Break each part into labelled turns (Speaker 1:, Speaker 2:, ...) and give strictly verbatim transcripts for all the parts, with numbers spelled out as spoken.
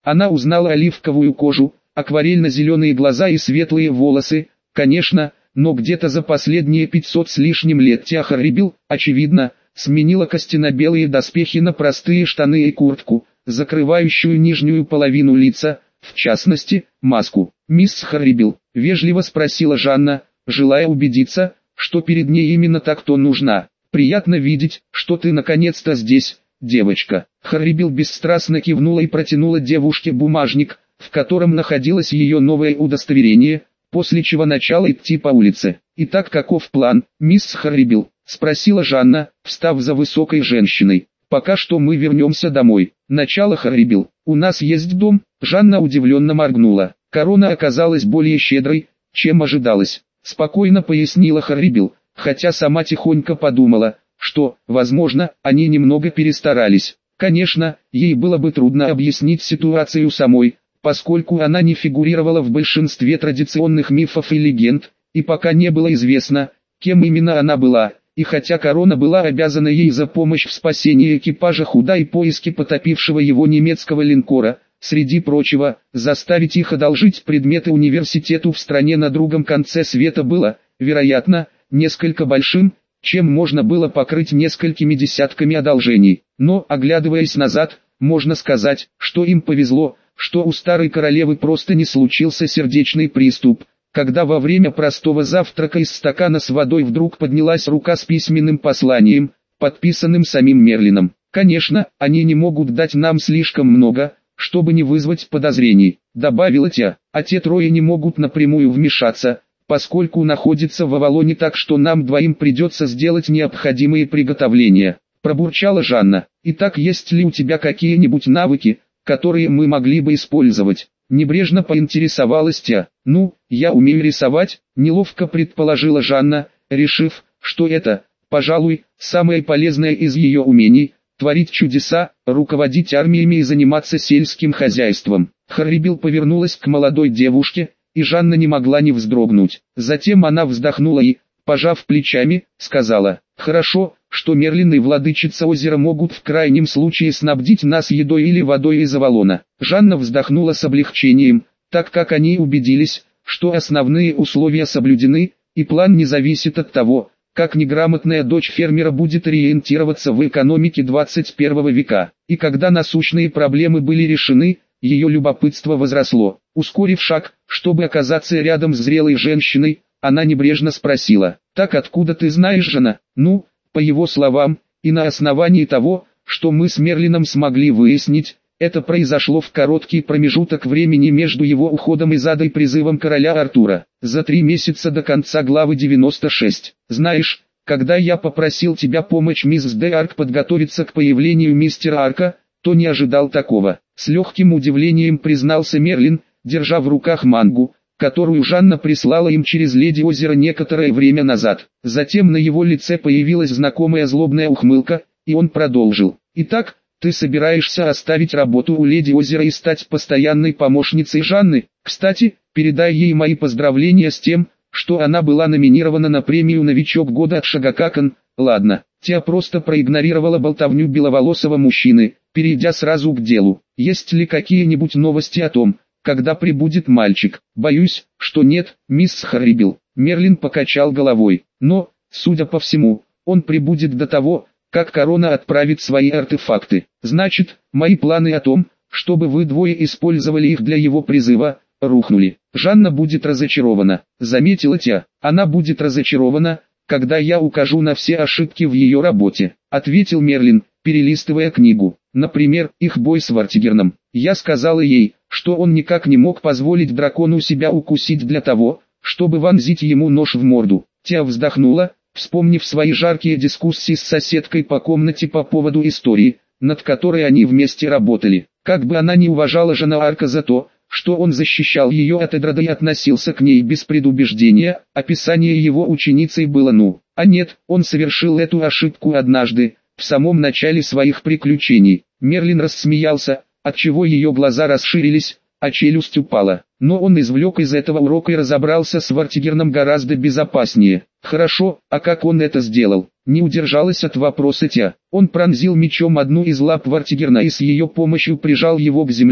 Speaker 1: Она узнала оливковую кожу, акварельно-зеленые глаза и светлые волосы, конечно, но где-то за последние пятьсот с лишним лет Тиа Харибил, очевидно, сменила костяно-белые доспехи на простые штаны и куртку, закрывающую нижнюю половину лица, в частности, маску. «Мисс Харибил», — вежливо спросила Жанна, желая убедиться, что перед ней именно так, кто нужна. «Приятно видеть, что ты наконец-то здесь, девочка». Харибил бесстрастно кивнула и протянула девушке бумажник, в котором находилось ее новое удостоверение, после чего начала идти по улице. «Итак, каков план, мисс Харибил?» — спросила Жанна, встав за высокой женщиной. «Пока что мы вернемся домой. Начало, Харибил. У нас есть дом?» Жанна удивленно моргнула. Корона оказалась более щедрой, чем ожидалось. Спокойно пояснила Харибил, хотя сама тихонько подумала, что, возможно, они немного перестарались. Конечно, ей было бы трудно объяснить ситуацию самой, поскольку она не фигурировала в большинстве традиционных мифов и легенд, и пока не было известно, кем именно она была, и хотя Корона была обязана ей за помощь в спасении экипажа Худа и поиске потопившего его немецкого линкора, среди прочего, заставить их одолжить предметы университету в стране на другом конце света было, вероятно, несколько большим, чем можно было покрыть несколькими десятками одолжений. Но, оглядываясь назад, можно сказать, что им повезло, что у старой королевы просто не случился сердечный приступ, когда во время простого завтрака из стакана с водой вдруг поднялась рука с письменным посланием, подписанным самим Мерлином. «Конечно, они не могут дать нам слишком много, чтобы не вызвать подозрений», — добавила Тиа, — «а те трое не могут напрямую вмешаться, поскольку находятся в Авалоне, так что нам двоим придется сделать необходимые приготовления», — пробурчала Жанна. «Итак, есть ли у тебя какие-нибудь навыки, которые мы могли бы использовать?» Небрежно поинтересовалась Тиа. «Ну, я умею рисовать», — неловко предположила Жанна, решив, что это, пожалуй, самое полезное из ее умений — творить чудеса, руководить армиями и заниматься сельским хозяйством. Харибил повернулась к молодой девушке, и Жанна не могла не вздрогнуть. Затем она вздохнула и, пожав плечами, сказала: «Хорошо, что Мерлин и Владычица Озера могут в крайнем случае снабдить нас едой или водой из Авалона». Жанна вздохнула с облегчением, так как они убедились, что основные условия соблюдены, и план не зависит от того, как неграмотная дочь фермера будет ориентироваться в экономике двадцать первого века. И когда насущные проблемы были решены, ее любопытство возросло. Ускорив шаг, чтобы оказаться рядом с зрелой женщиной, она небрежно спросила: «Так откуда ты знаешь, жена?» «Ну, по его словам, и на основании того, что мы с Мерлином смогли выяснить, это произошло в короткий промежуток времени между его уходом из ада и призывом короля Артура, за три месяца до конца главы девяносто шесть. Знаешь, когда я попросил тебя помочь мисс Де Арк подготовиться к появлению мистера Арка, то не ожидал такого». С легким удивлением признался Мерлин, держа в руках мангу, которую Жанна прислала им через Леди Озера некоторое время назад. Затем на его лице появилась знакомая злобная ухмылка, и он продолжил: «Итак, ты собираешься оставить работу у Леди Озера и стать постоянной помощницей Жанны? Кстати, передай ей мои поздравления с тем, что она была номинирована на премию «Новичок года» от Шагакакан». Ладно». Тиа просто проигнорировала болтовню беловолосого мужчины, перейдя сразу к делу. «Есть ли какие-нибудь новости о том, когда прибудет мальчик?» «Боюсь, что нет, мисс Харибил». Мерлин покачал головой. «Но, судя по всему, он прибудет до того, как Корона отправит свои артефакты. Значит, мои планы о том, чтобы вы двое использовали их для его призыва, рухнули. Жанна будет разочарована», — заметила Тиа. «Она будет разочарована, когда я укажу на все ошибки в ее работе», — ответил Мерлин, перелистывая книгу. «Например, их бой с Вартигерном. Я сказала ей, что он никак не мог позволить дракону себя укусить для того, чтобы вонзить ему нож в морду». Тиа вздохнула, вспомнив свои жаркие дискуссии с соседкой по комнате по поводу истории, над которой они вместе работали. Как бы она ни уважала жена Арка за то, что он защищал ее от Эдрода и относился к ней без предубеждения, описание его ученицей было ну, а нет, он совершил эту ошибку однажды, в самом начале своих приключений. Мерлин рассмеялся, отчего ее глаза расширились, а челюсть упала. Но он извлек из этого урока и разобрался с Вартигерном гораздо безопаснее. «Хорошо, а как он это сделал?» Не удержалась от вопроса Тиа. «Он пронзил мечом одну из лап Вартигерна и с ее помощью прижал его к земле,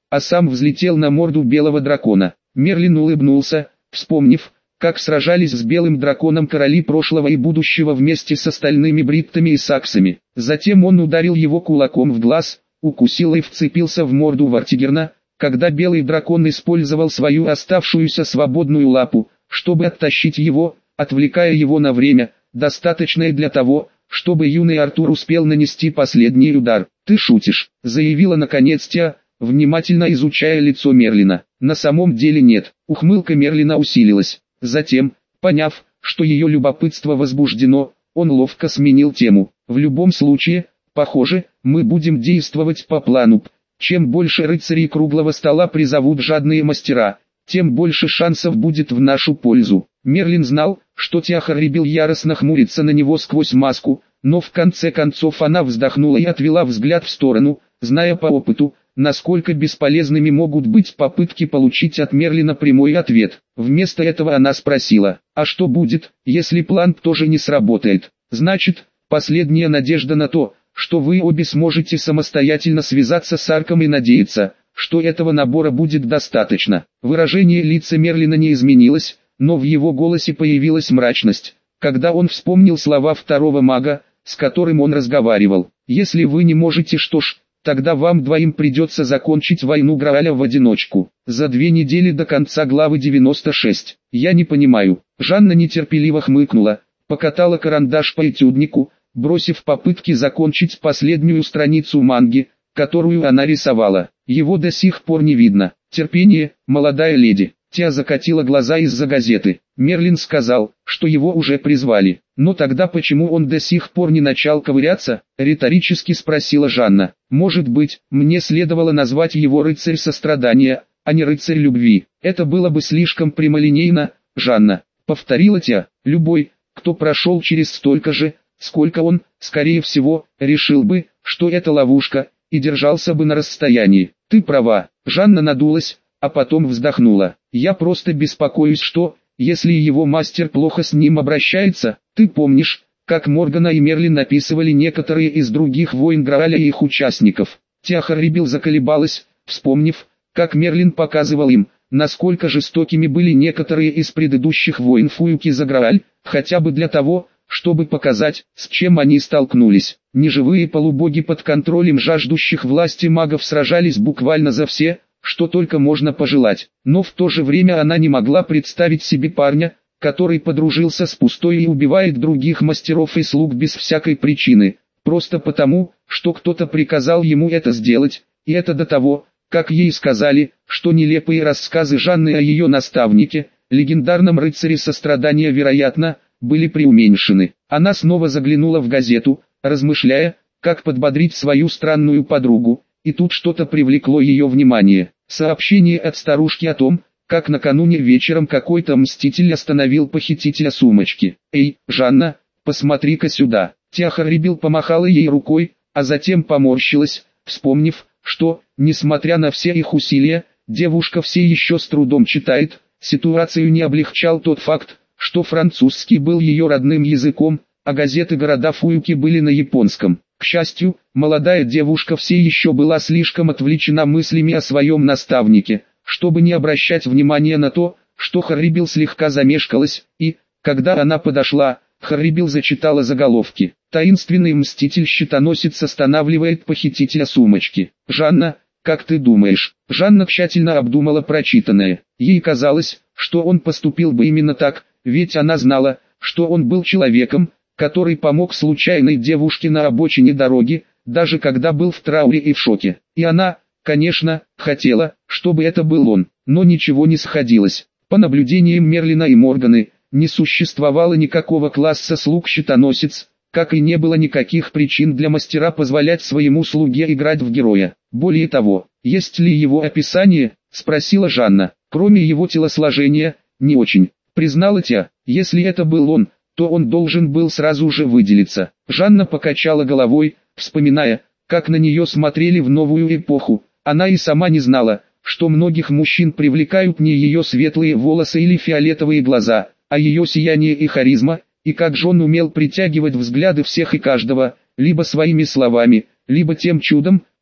Speaker 1: а сам взлетел на морду белого дракона. Мерлин улыбнулся, вспомнив, как сражались с белым драконом короли прошлого и будущего вместе с остальными бриттами и саксами. Затем он ударил его кулаком в глаз, укусил и вцепился в морду Вартигерна, когда белый дракон использовал свою оставшуюся свободную лапу, чтобы оттащить его, отвлекая его на время, достаточное для того, чтобы юный Артур успел нанести последний удар. «Ты шутишь», — заявила наконец Тиа, внимательно изучая лицо Мерлина. «На самом деле нет». Ухмылка Мерлина усилилась. Затем, поняв, что ее любопытство возбуждено, он ловко сменил тему. «В любом случае, похоже, мы будем действовать по плану. Чем больше рыцарей круглого стола призовут жадные мастера, тем больше шансов будет в нашу пользу». Мерлин знал, что Тиахарибил яростно хмурится на него сквозь маску, но в конце концов она вздохнула и отвела взгляд в сторону, зная по опыту, насколько бесполезными могут быть попытки получить от Мерлина прямой ответ. Вместо этого она спросила: «А что будет, если план тоже не сработает?» «Значит, последняя надежда на то, что вы обе сможете самостоятельно связаться с Арком и надеяться, что этого набора будет достаточно». Выражение лица Мерлина не изменилось, но в его голосе появилась мрачность, когда он вспомнил слова второго мага, с которым он разговаривал. «Если вы не можете, что ж, тогда вам двоим придется закончить войну Грааля в одиночку. За две недели до конца главы девяносто шесть. Я не понимаю». Жанна нетерпеливо хмыкнула, покатала карандаш по этюднику, бросив попытки закончить последнюю страницу манги, которую она рисовала. «Его до сих пор не видно. Терпение, молодая леди». Тиа закатила глаза из-за газеты. Мерлин сказал, что его уже призвали. «Но тогда почему он до сих пор не начал ковыряться?» — риторически спросила Жанна. «Может быть, мне следовало назвать его рыцарь сострадания, а не рыцарь любви. Это было бы слишком прямолинейно, Жанна», — повторила Тиа. «Любой, кто прошел через столько же, сколько он, скорее всего, решил бы, что это ловушка, и держался бы на расстоянии». «Ты права». Жанна надулась, а потом вздохнула. «Я просто беспокоюсь, что, если его мастер плохо с ним обращается, ты помнишь, как Моргана и Мерлин описывали некоторые из других войн Грааля и их участников». Тиахарибил заколебалась, вспомнив, как Мерлин показывал им, насколько жестокими были некоторые из предыдущих войн Фуюки за Грааль, хотя бы для того, чтобы показать, с чем они столкнулись. Неживые полубоги под контролем жаждущих власти магов сражались буквально за все, что только можно пожелать. Но в то же время она не могла представить себе парня, который подружился с пустой и убивает других мастеров и слуг без всякой причины, просто потому, что кто-то приказал ему это сделать, и это до того, как ей сказали, что нелепые рассказы Жанны о ее наставнике, легендарном рыцаре сострадания, вероятно, были преуменьшены. Она снова заглянула в газету, размышляя, как подбодрить свою странную подругу, и тут что-то привлекло ее внимание. Сообщение от старушки о том, как накануне вечером какой-то мститель остановил похитителя сумочки. «Эй, Жанна, посмотри-ка сюда». Тиахарибил помахала ей рукой, а затем поморщилась, вспомнив, что, несмотря на все их усилия, девушка все еще с трудом читает. Ситуацию не облегчал тот факт, что французский был ее родным языком, а газеты города Фуюки были на японском. К счастью, молодая девушка все еще была слишком отвлечена мыслями о своем наставнике, чтобы не обращать внимания на то, что Харибил слегка замешкалась, и, когда она подошла, Харибил зачитала заголовки. «Таинственный мститель-щитоносец останавливает похитителя сумочки». «Жанна, как ты думаешь?» Жанна тщательно обдумала прочитанное. Ей казалось, что он поступил бы именно так, ведь она знала, что он был человеком, который помог случайной девушке на обочине дороги, даже когда был в трауре и в шоке. И она, конечно, хотела, чтобы это был он, но ничего не сходилось. По наблюдениям Мерлина и Морганы, не существовало никакого класса слуг-щитоносец, как и не было никаких причин для мастера позволять своему слуге играть в героя. Более того, есть ли его описание, спросила Жанна. Кроме его телосложения, не очень, признала Тиа. Если это был он, то он должен был сразу же выделиться. Жанна покачала головой, вспоминая, как на нее смотрели в новую эпоху. Она и сама не знала, что многих мужчин привлекают не ее светлые волосы или фиолетовые глаза, а ее сияние и харизма, и как же он умел притягивать взгляды всех и каждого, либо своими словами, либо тем чудом,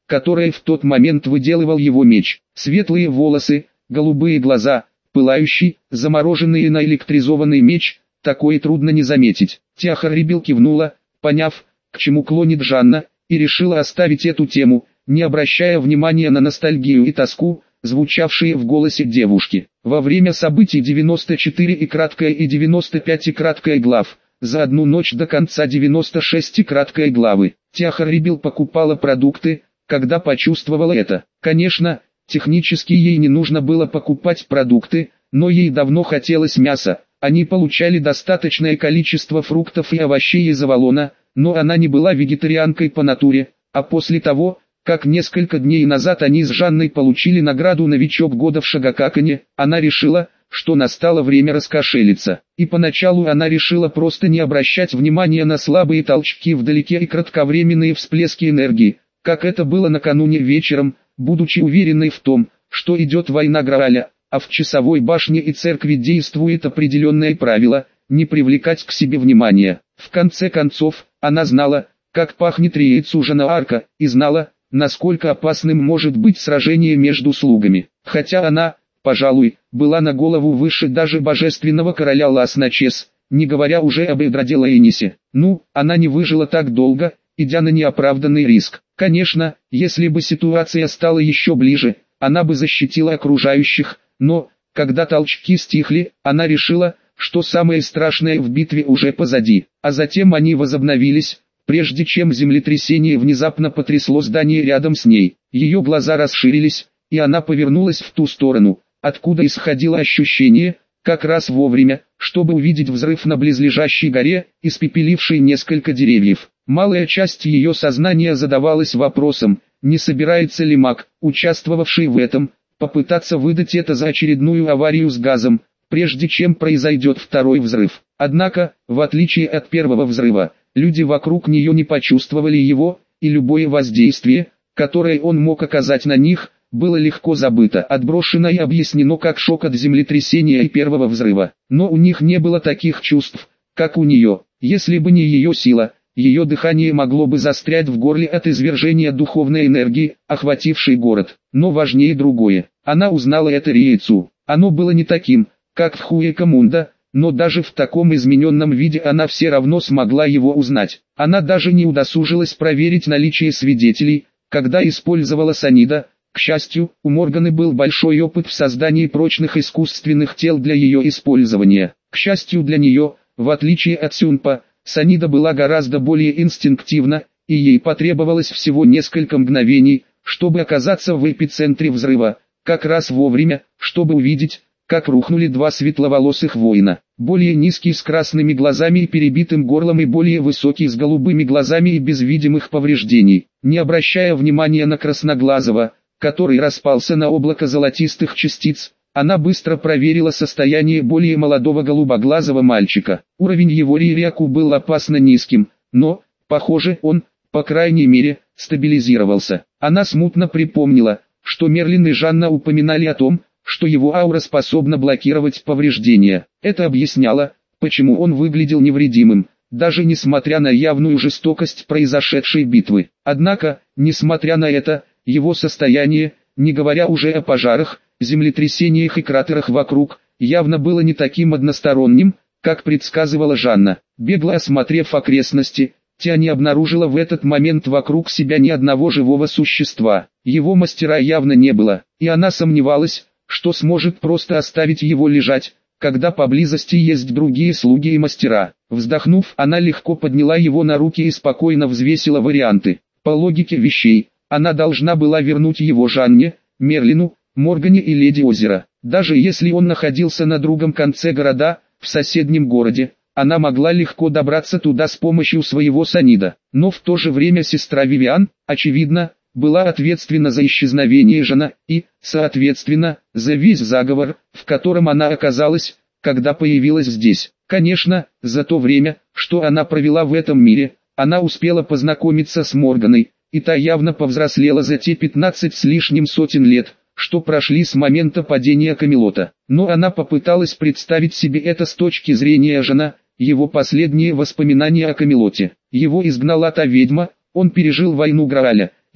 Speaker 1: которое в тот момент выделывал его меч. Светлые волосы, голубые глаза, пылающий, замороженный и наэлектризованный меч, такое трудно не заметить. Тиаха-Рибил кивнула, поняв, к чему клонит Жанна, и решила оставить эту тему, не обращая внимания на ностальгию и тоску, звучавшие в голосе девушки. Во время событий девяносто четыре и краткая и девяносто пять и краткая глав, за одну ночь до конца девяносто шесть и краткая главы, Тиаха-Рибил покупала продукты, когда почувствовала это. Конечно, технически ей не нужно было покупать продукты, но ей давно хотелось мяса. Они получали достаточное количество фруктов и овощей из Авалона, но она не была вегетарианкой по натуре, а после того, как несколько дней назад они с Жанной получили награду «Новичок года» в Шагакакане, она решила, что настало время раскошелиться. И поначалу она решила просто не обращать внимания на слабые толчки вдалеке и кратковременные всплески энергии, как это было накануне вечером, будучи уверенной в том, что идет война Грааля, а в часовой башне и церкви действует определенное правило – не привлекать к себе внимания. В конце концов, она знала, как пахнет Риец ужина Арка, и знала, насколько опасным может быть сражение между слугами. Хотя она, пожалуй, была на голову выше даже божественного короля Лас-Начес, не говоря уже об Эдраде Лейнисе. Ну, она не выжила так долго, идя на неоправданный риск. Конечно, если бы ситуация стала еще ближе, она бы защитила окружающих, но, когда толчки стихли, она решила, что самое страшное в битве уже позади, а затем они возобновились, прежде чем землетрясение внезапно потрясло здание рядом с ней. Ее глаза расширились, и она повернулась в ту сторону, откуда исходило ощущение, как раз вовремя, чтобы увидеть взрыв на близлежащей горе, испепеливший несколько деревьев. Малая часть ее сознания задавалась вопросом, не собирается ли маг, участвовавший в этом, попытаться выдать это за очередную аварию с газом, прежде чем произойдет второй взрыв. Однако, в отличие от первого взрыва, люди вокруг нее не почувствовали его, и любое воздействие, которое он мог оказать на них, было легко забыто, отброшено и объяснено как шок от землетрясения и первого взрыва. Но у них не было таких чувств, как у нее. Если бы не ее сила, ее дыхание могло бы застрять в горле от извержения духовной энергии, охватившей город. Но важнее другое. Она узнала это Риецу. Оно было не таким, как в Хуэкамунда, но даже в таком измененном виде она все равно смогла его узнать. Она даже не удосужилась проверить наличие свидетелей, когда использовала Санида. К счастью, у Морганы был большой опыт в создании прочных искусственных тел для ее использования. К счастью для нее, в отличие от Сюнпа, Санида была гораздо более инстинктивна, и ей потребовалось всего несколько мгновений, чтобы оказаться в эпицентре взрыва, как раз вовремя, чтобы увидеть, как рухнули два светловолосых воина, более низкий с красными глазами и перебитым горлом и более высокий с голубыми глазами и без видимых повреждений. Не обращая внимания на красноглазого, который распался на облако золотистых частиц, она быстро проверила состояние более молодого голубоглазого мальчика. Уровень его Риряку был опасно низким, но, похоже, он, по крайней мере, стабилизировался. Она смутно припомнила, что Мерлин и Жанна упоминали о том, что его аура способна блокировать повреждения. Это объясняло, почему он выглядел невредимым, даже несмотря на явную жестокость произошедшей битвы. Однако, несмотря на это, его состояние, не говоря уже о пожарах, землетрясениях и кратерах вокруг, явно было не таким односторонним, как предсказывала Жанна. Бегло осмотрев окрестности, Тиани обнаружила в этот момент вокруг себя ни одного живого существа. Его мастера явно не было, и она сомневалась, что сможет просто оставить его лежать, когда поблизости есть другие слуги и мастера. Вздохнув, она легко подняла его на руки и спокойно взвесила варианты. По логике вещей, она должна была вернуть его Жанне, Мерлину, Моргане и Леди Озера. Даже если он находился на другом конце города, в соседнем городе, она могла легко добраться туда с помощью своего Санида. Но в то же время сестра Вивиан, очевидно, была ответственна за исчезновение Жана и, соответственно, за весь заговор, в котором она оказалась, когда появилась здесь. Конечно, за то время, что она провела в этом мире, она успела познакомиться с Морганой, и та явно повзрослела за те пятнадцать с лишним сотен лет, что прошли с момента падения Камелота. Но она попыталась представить себе это с точки зрения Жана, его последние воспоминания о Камелоте. Его изгнала та ведьма, он пережил войну Грааля.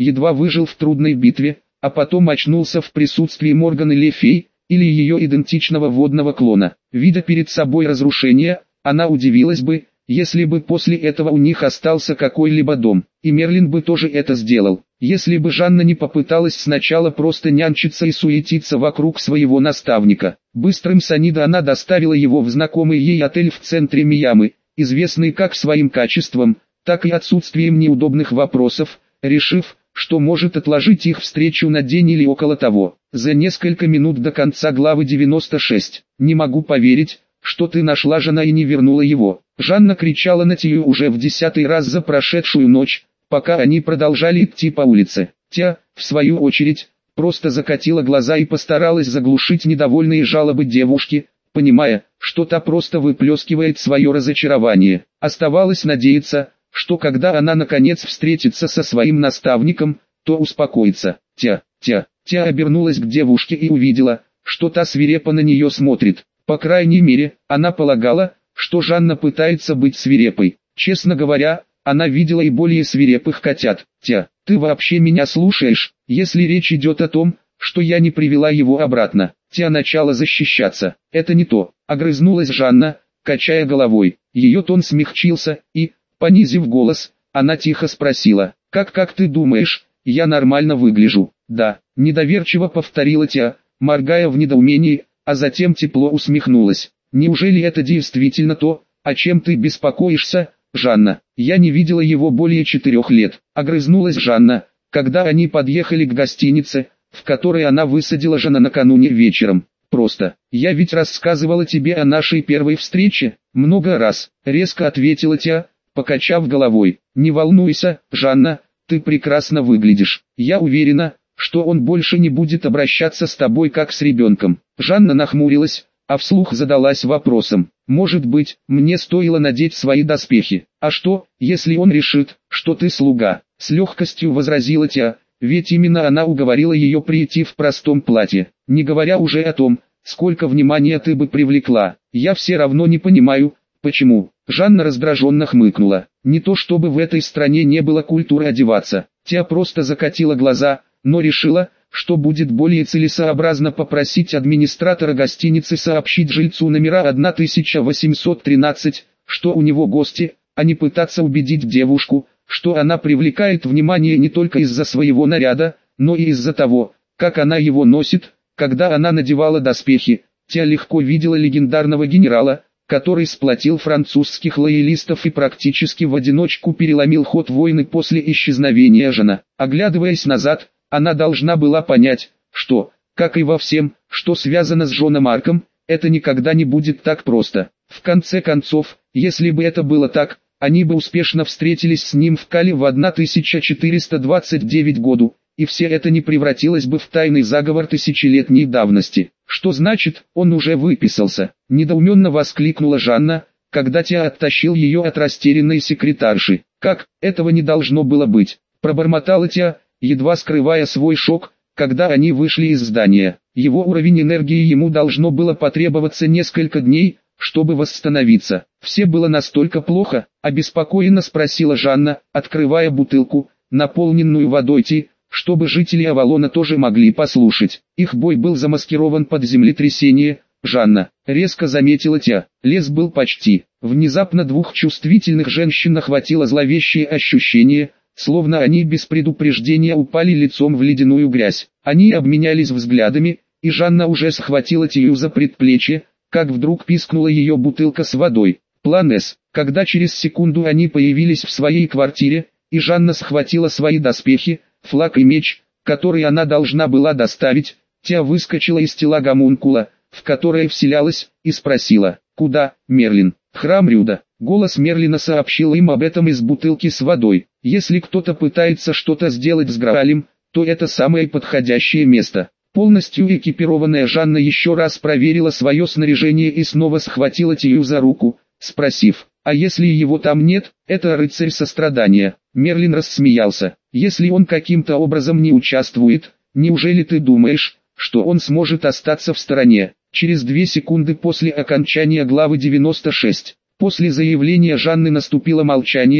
Speaker 1: едва выжил в трудной битве, а потом очнулся в присутствии Морганы Le Fay, или ее идентичного водного клона. Видя перед собой разрушение, она удивилась бы, если бы после этого у них остался какой-либо дом, и Мерлин бы тоже это сделал, если бы Жанна не попыталась сначала просто нянчиться и суетиться вокруг своего наставника. Быстрым санидо она доставила его в знакомый ей отель в центре Миямы, известный как своим качеством, так и отсутствием неудобных вопросов, решив, что может отложить их встречу на день или около того. За несколько минут до конца главы девяносто шесть. «Не могу поверить, что ты нашла жена и не вернула его». Жанна кричала на Тию уже в десятый раз за прошедшую ночь, пока они продолжали идти по улице. Тя, в свою очередь, просто закатила глаза и постаралась заглушить недовольные жалобы девушки, понимая, что та просто выплескивает свое разочарование. Оставалось надеяться, что когда она наконец встретится со своим наставником, то успокоится. Тя, тя, тя обернулась к девушке и увидела, что та свирепо на нее смотрит. По крайней мере, она полагала, что Жанна пытается быть свирепой. Честно говоря, она видела и более свирепых котят. Тя, ты вообще меня слушаешь, если речь идет о том, что я не привела его обратно. Тя начала защищаться. Это не то, огрызнулась Жанна, качая головой. Ее тон смягчился, и, понизив голос, она тихо спросила: «Как как ты думаешь, я нормально выгляжу?» «Да», недоверчиво повторила Тя, моргая в недоумении, а затем тепло усмехнулась. «Неужели это действительно то, о чем ты беспокоишься, Жанна?» «Я не видела его более четырех лет», огрызнулась Жанна, когда они подъехали к гостинице, в которой она высадила Жана накануне вечером. «Просто, я ведь рассказывала тебе о нашей первой встрече, много раз», резко ответила Тя, покачав головой. «Не волнуйся, Жанна, ты прекрасно выглядишь. Я уверена, что он больше не будет обращаться с тобой как с ребенком». Жанна нахмурилась, а вслух задалась вопросом: «Может быть, мне стоило надеть свои доспехи? А что, если он решит, что ты слуга?» С легкостью возразила Тя, ведь именно она уговорила ее прийти в простом платье. «Не говоря уже о том, сколько внимания ты бы привлекла. Я все равно не понимаю, почему». Жанна раздраженно хмыкнула. Не то чтобы в этой стране не было культуры одеваться. Тя просто закатила глаза, но решила, что будет более целесообразно попросить администратора гостиницы сообщить жильцу номера тысяча восемьсот тринадцать, что у него гости, а не пытаться убедить девушку, что она привлекает внимание не только из-за своего наряда, но и из-за того, как она его носит. Когда она надевала доспехи, Тя легко видела легендарного генерала, который сплотил французских лоялистов и практически в одиночку переломил ход войны после исчезновения Жана. Оглядываясь назад, она должна была понять, что, как и во всем, что связано с Жоном Арком, это никогда не будет так просто. В конце концов, если бы это было так, они бы успешно встретились с ним в Кале в тысяча четыреста двадцать девятом году, и все это не превратилось бы в тайный заговор тысячелетней давности. «Что значит, он уже выписался?» – недоуменно воскликнула Жанна, когда Тя оттащил ее от растерянной секретарши. «Как, этого не должно было быть?» – пробормотала Тя, едва скрывая свой шок, когда они вышли из здания. Его уровень энергии ему должно было потребоваться несколько дней, чтобы восстановиться. «Все было настолько плохо?» – обеспокоенно спросила Жанна, открывая бутылку, наполненную водой Ти, чтобы жители Авалона тоже могли послушать. Их бой был замаскирован под землетрясение, Жанна, резко заметила Тя. Лес был почти. Внезапно двух чувствительных женщин охватило зловещее ощущение, словно они без предупреждения упали лицом в ледяную грязь. Они обменялись взглядами, и Жанна уже схватила Тию за предплечье, как вдруг пискнула ее бутылка с водой. План С. Когда через секунду они появились в своей квартире, и Жанна схватила свои доспехи, флаг и меч, который она должна была доставить, Тя выскочила из тела гомункула, в которое вселялась, и спросила: «Куда, Мерлин?» «Храм Рюда». Голос Мерлина сообщил им об этом из бутылки с водой. Если кто-то пытается что-то сделать с Граалем, то это самое подходящее место. Полностью экипированная Жанна еще раз проверила свое снаряжение и снова схватила Тию за руку, спросив: «А если его там нет?» «Это рыцарь сострадания». Мерлин рассмеялся. «Если он каким-то образом не участвует, неужели ты думаешь, что он сможет остаться в стороне?» Через две секунды после окончания главы девяносто шесть, после заявления Жанны наступило молчание,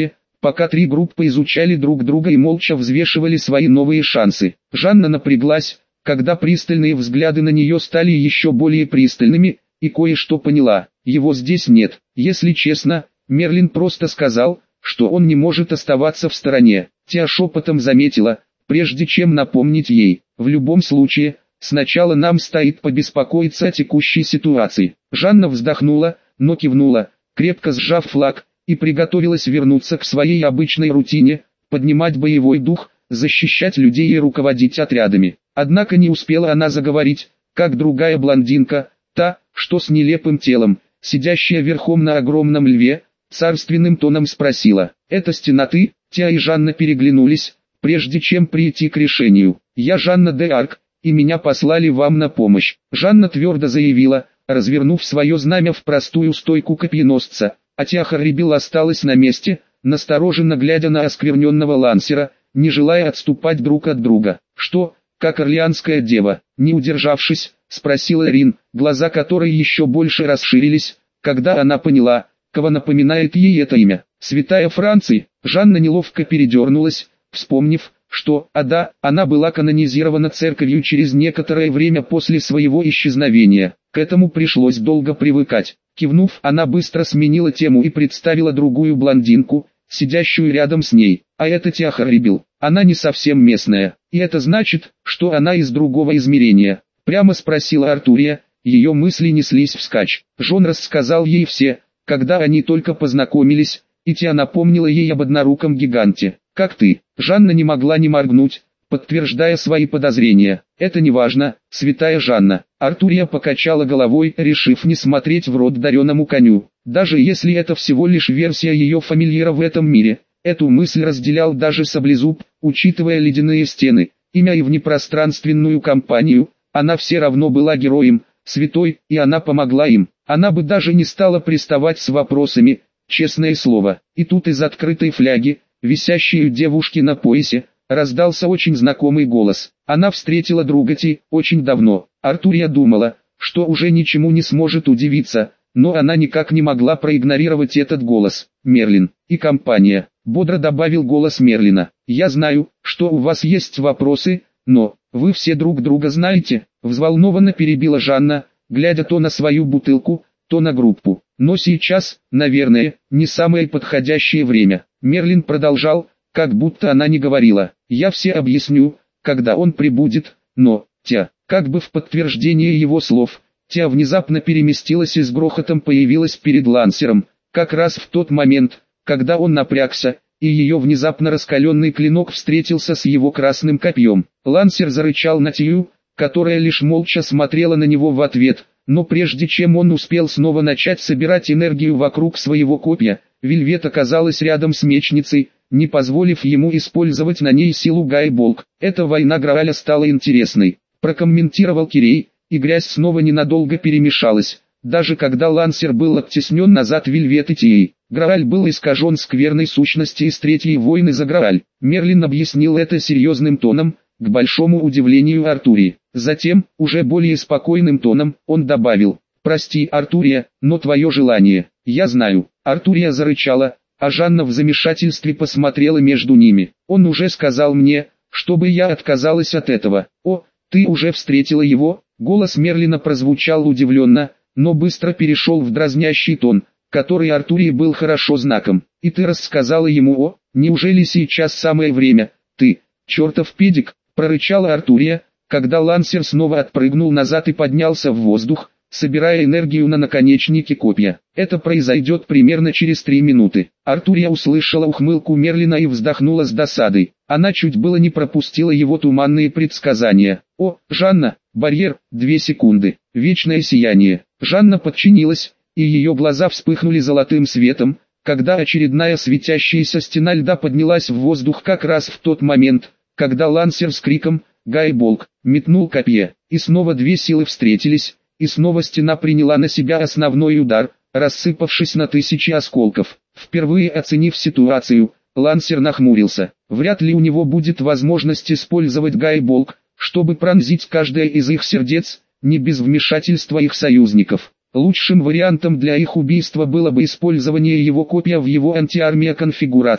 Speaker 1: пока три группы изучали друг друга и молча взвешивали свои новые шансы. Жанна напряглась, когда пристальные взгляды на нее стали еще более пристальными, и кое-что поняла. Его здесь нет. Если честно, Мерлин просто сказал, что он не может оставаться в стороне. Тя шепотом заметила, прежде чем напомнить ей. В любом случае, сначала нам стоит побеспокоиться о текущей ситуации. Жанна вздохнула, но кивнула, крепко сжав флаг, и приготовилась вернуться к своей обычной рутине, поднимать боевой дух, защищать людей и руководить отрядами. Однако не успела она заговорить, как другая блондинка, та, что с нелепым телом, сидящая верхом на огромном льве, царственным тоном спросила: «Это стена ты?» Тя и Жанна переглянулись, прежде чем прийти к решению. «Я Жанна де Арк, и меня послали вам на помощь». Жанна твердо заявила, развернув свое знамя в простую стойку копьеносца, а Тя Харибил осталась на месте, настороженно глядя на оскверненного лансера, не желая отступать друг от друга. «Что, как орлеанская дева?» Не удержавшись, спросила Рин, глаза которой еще больше расширились, когда она поняла, кого напоминает ей это имя. «Святая Франции». Жанна неловко передернулась, вспомнив, что, а да, она была канонизирована церковью через некоторое время после своего исчезновения. К этому пришлось долго привыкать. Кивнув, она быстро сменила тему и представила другую блондинку, сидящую рядом с ней. А это Тя Харибил. Она не совсем местная. И это значит, что она из другого измерения? Прямо спросила Артурия, ее мысли неслись вскачь. Джон рассказал ей все, когда они только познакомились, и Тя напомнила ей об одноруком гиганте. «Как ты?» Жанна не могла не моргнуть, подтверждая свои подозрения. «Это не важно, святая Жанна». Артурия покачала головой, решив не смотреть в рот дареному коню. Даже если это всего лишь версия ее фамильяра в этом мире, эту мысль разделял даже Саблезуб, учитывая ледяные стены, имя и внепространственную компанию, она все равно была героем, святой, и она помогла им. Она бы даже не стала приставать с вопросами, честное слово. И тут из открытой фляги, висящей у девушки на поясе, раздался очень знакомый голос. Она встретила друга Ти очень давно. Артурия думала, что уже ничему не сможет удивиться, но она никак не могла проигнорировать этот голос. «Мерлин и компания», — бодро добавил голос Мерлина. «Я знаю, что у вас есть вопросы, но вы все друг друга знаете», — взволнованно перебила Жанна, глядя то на свою бутылку, то на группу. «Но сейчас, наверное, не самое подходящее время». Мерлин продолжал, как будто она не говорила. «Я все объясню, когда он прибудет, но, Тя». Как бы в подтверждение его слов, Тя внезапно переместилась и с грохотом появилась перед лансером, как раз в тот момент, когда он напрягся, и ее внезапно раскаленный клинок встретился с его красным копьем. Лансер зарычал на Тию, которая лишь молча смотрела на него в ответ, но прежде чем он успел снова начать собирать энергию вокруг своего копья, Вельвет оказалась рядом с мечницей, не позволив ему использовать на ней силу Гайболк. Эта война Грааля стала интересной, прокомментировал Кирей, и грязь снова ненадолго перемешалась, даже когда лансер был оттеснен назад Вельвет и Тией. Грааль был искажен скверной сущности из Третьей войны за Грааль. Мерлин объяснил это серьезным тоном, к большому удивлению Артурии. Затем, уже более спокойным тоном, он добавил: «Прости, Артурия, но твое желание, я знаю». Артурия зарычала, а Жанна в замешательстве посмотрела между ними. «Он уже сказал мне, чтобы я отказалась от этого». «О, ты уже встретила его?» Голос Мерлина прозвучал удивленно, но быстро перешел в дразнящий тон, который Артурии был хорошо знаком. «И ты рассказала ему о? Неужели сейчас самое время? Ты, чертов педик!» — прорычала Артурия, когда лансер снова отпрыгнул назад и поднялся в воздух, собирая энергию на наконечнике копья. «Это произойдет примерно через три минуты». Артурия услышала ухмылку Мерлина и вздохнула с досадой. Она чуть было не пропустила его туманные предсказания. «О, Жанна, барьер, две секунды, вечное сияние». Жанна подчинилась, и ее глаза вспыхнули золотым светом, когда очередная светящаяся стена льда поднялась в воздух как раз в тот момент, когда лансер с криком «Гайболк!» метнул копье, и снова две силы встретились, и снова стена приняла на себя основной удар, рассыпавшись на тысячи осколков. Впервые оценив ситуацию, лансер нахмурился. Вряд ли у него будет возможность использовать Гайболк, чтобы пронзить каждое из их сердец, не без вмешательства их союзников. Лучшим вариантом для их убийства было бы использование его копья в его антиармия конфигурации,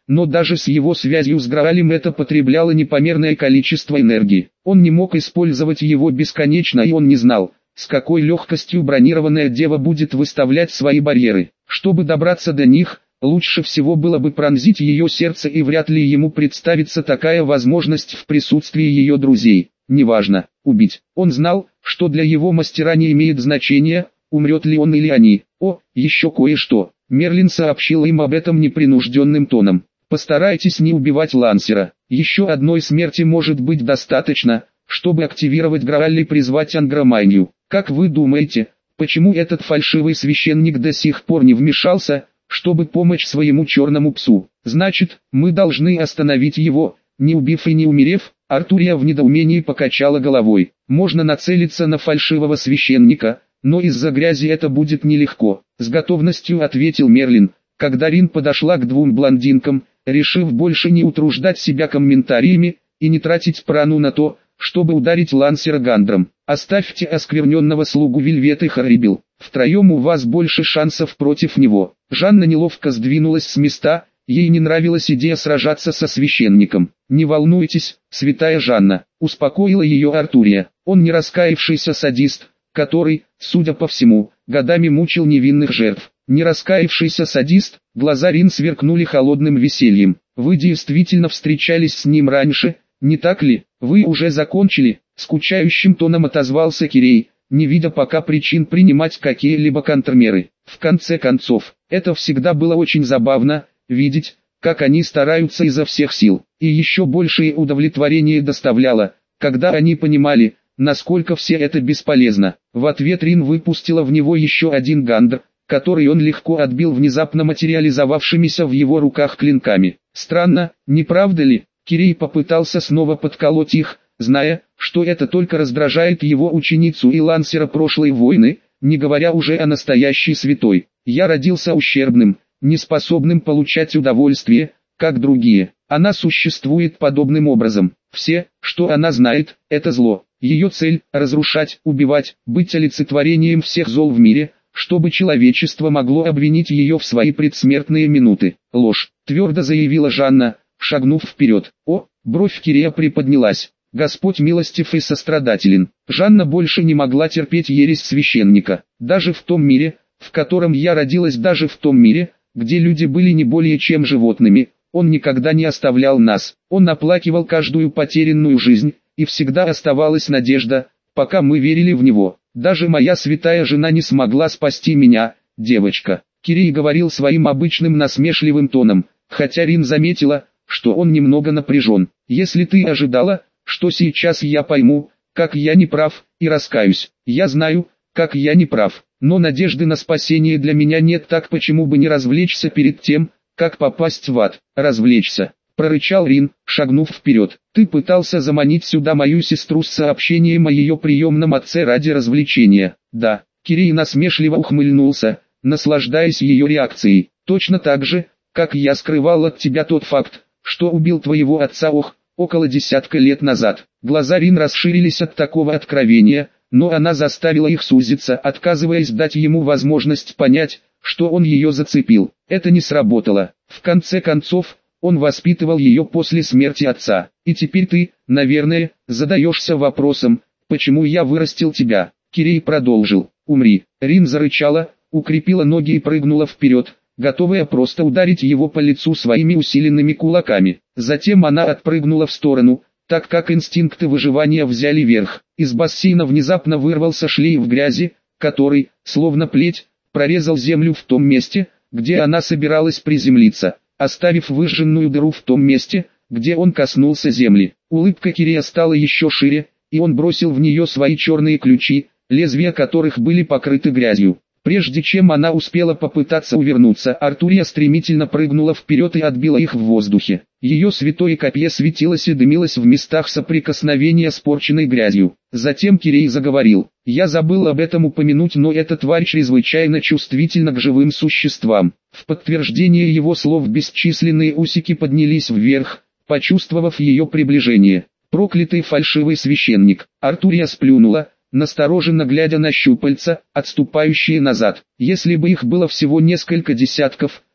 Speaker 1: но даже с его связью с Граалем это потребляло непомерное количество энергии. Он не мог использовать его бесконечно, и он не знал, с какой легкостью бронированная дева будет выставлять свои барьеры. Чтобы добраться до них, лучше всего было бы пронзить ее сердце, и вряд ли ему представится такая возможность в присутствии ее друзей. Неважно, убить. Он знал, что для его мастера не имеет значения, умрет ли он или они. О, еще кое-что. Мерлин сообщил им об этом непринужденным тоном. Постарайтесь не убивать Лансера. Еще одной смерти может быть достаточно, чтобы активировать Грааль и призвать Ангромайнию. Как вы думаете, почему этот фальшивый священник до сих пор не вмешался, чтобы помочь своему черному псу? Значит, мы должны остановить его, не убив и не умерев? Артурия в недоумении покачала головой. Можно нацелиться на фальшивого священника, но из-за грязи это будет нелегко. С готовностью ответил Мерлин, когда Рин подошла к двум блондинкам, решив больше не утруждать себя комментариями и не тратить прану на то, чтобы ударить Лансера гандром. Оставьте оскверненного слугу Вельвет и Харибил. Втроем у вас больше шансов против него. Жанна неловко сдвинулась с места. Ей не нравилась идея сражаться со священником. «Не волнуйтесь, святая Жанна», — успокоила ее Артурия. «Он не раскаявшийся садист, который, судя по всему, годами мучил невинных жертв». «Не раскаявшийся садист», — глаза Рин сверкнули холодным весельем. «Вы действительно встречались с ним раньше, не так ли? Вы уже закончили?» — скучающим тоном отозвался Кирей, не видя пока причин принимать какие-либо контрмеры. В конце концов, это всегда было очень забавно, видеть, как они стараются изо всех сил, и еще большее удовлетворение доставляло, когда они понимали, насколько все это бесполезно. В ответ Рин выпустила в него еще один гандр, который он легко отбил внезапно материализовавшимися в его руках клинками. Странно, не правда ли? Кирей попытался снова подколоть их, зная, что это только раздражает его ученицу и Лансера прошлой войны, не говоря уже о настоящей святой. «Я родился ущербным, неспособным получать удовольствие, как другие. Она существует подобным образом. Все, что она знает, это зло. Ее цель – разрушать, убивать, быть олицетворением всех зол в мире, чтобы человечество могло обвинить ее в свои предсмертные минуты. Ложь», – твердо заявила Жанна, шагнув вперед. О, бровь Кирея приподнялась. Господь милостив и сострадателен. Жанна больше не могла терпеть ересь священника. Даже в том мире, в котором я родилась, даже в том мире, где люди были не более чем животными, он никогда не оставлял нас. Он оплакивал каждую потерянную жизнь, и всегда оставалась надежда, пока мы верили в него. Даже моя святая жена не смогла спасти меня, девочка. Кирей говорил своим обычным насмешливым тоном, хотя Рин заметила, что он немного напряжен. Если ты ожидала, что сейчас я пойму, как я не прав, и раскаюсь, я знаю, как я не прав. Но надежды на спасение для меня нет, так почему бы не развлечься перед тем, как попасть в ад? Развлечься, прорычал Рин, шагнув вперед. Ты пытался заманить сюда мою сестру с сообщением о ее приемном отце ради развлечения. Да, Кирей насмешливо ухмыльнулся, наслаждаясь ее реакцией. Точно так же, как я скрывал от тебя тот факт, что убил твоего отца ох, около десятка лет назад. Глаза Рин расширились от такого откровения, но она заставила их сузиться, отказываясь дать ему возможность понять, что он ее зацепил. Это не сработало. В конце концов, он воспитывал ее после смерти отца. И теперь ты, наверное, задаешься вопросом, почему я вырастил тебя. Кирей продолжил. Умри. Рин зарычала, укрепила ноги и прыгнула вперед, готовая просто ударить его по лицу своими усиленными кулаками. Затем она отпрыгнула в сторону, так как инстинкты выживания взяли верх. Из бассейна внезапно вырвался шлейф грязи, который, словно плеть, прорезал землю в том месте, где она собиралась приземлиться, оставив выжженную дыру в том месте, где он коснулся земли. Улыбка Кирея стала еще шире, и он бросил в нее свои черные ключи, лезвия которых были покрыты грязью. Прежде чем она успела попытаться увернуться, Артурия стремительно прыгнула вперед и отбила их в воздухе. Ее святое копье светилось и дымилось в местах соприкосновения с порченной грязью. Затем Кирей заговорил. «Я забыл об этом упомянуть, но эта тварь чрезвычайно чувствительна к живым существам». В подтверждение его слов бесчисленные усики поднялись вверх, почувствовав ее приближение. Проклятый фальшивый священник. Артурия сплюнула, настороженно глядя на щупальца, отступающие назад. Если бы их было всего несколько десятков,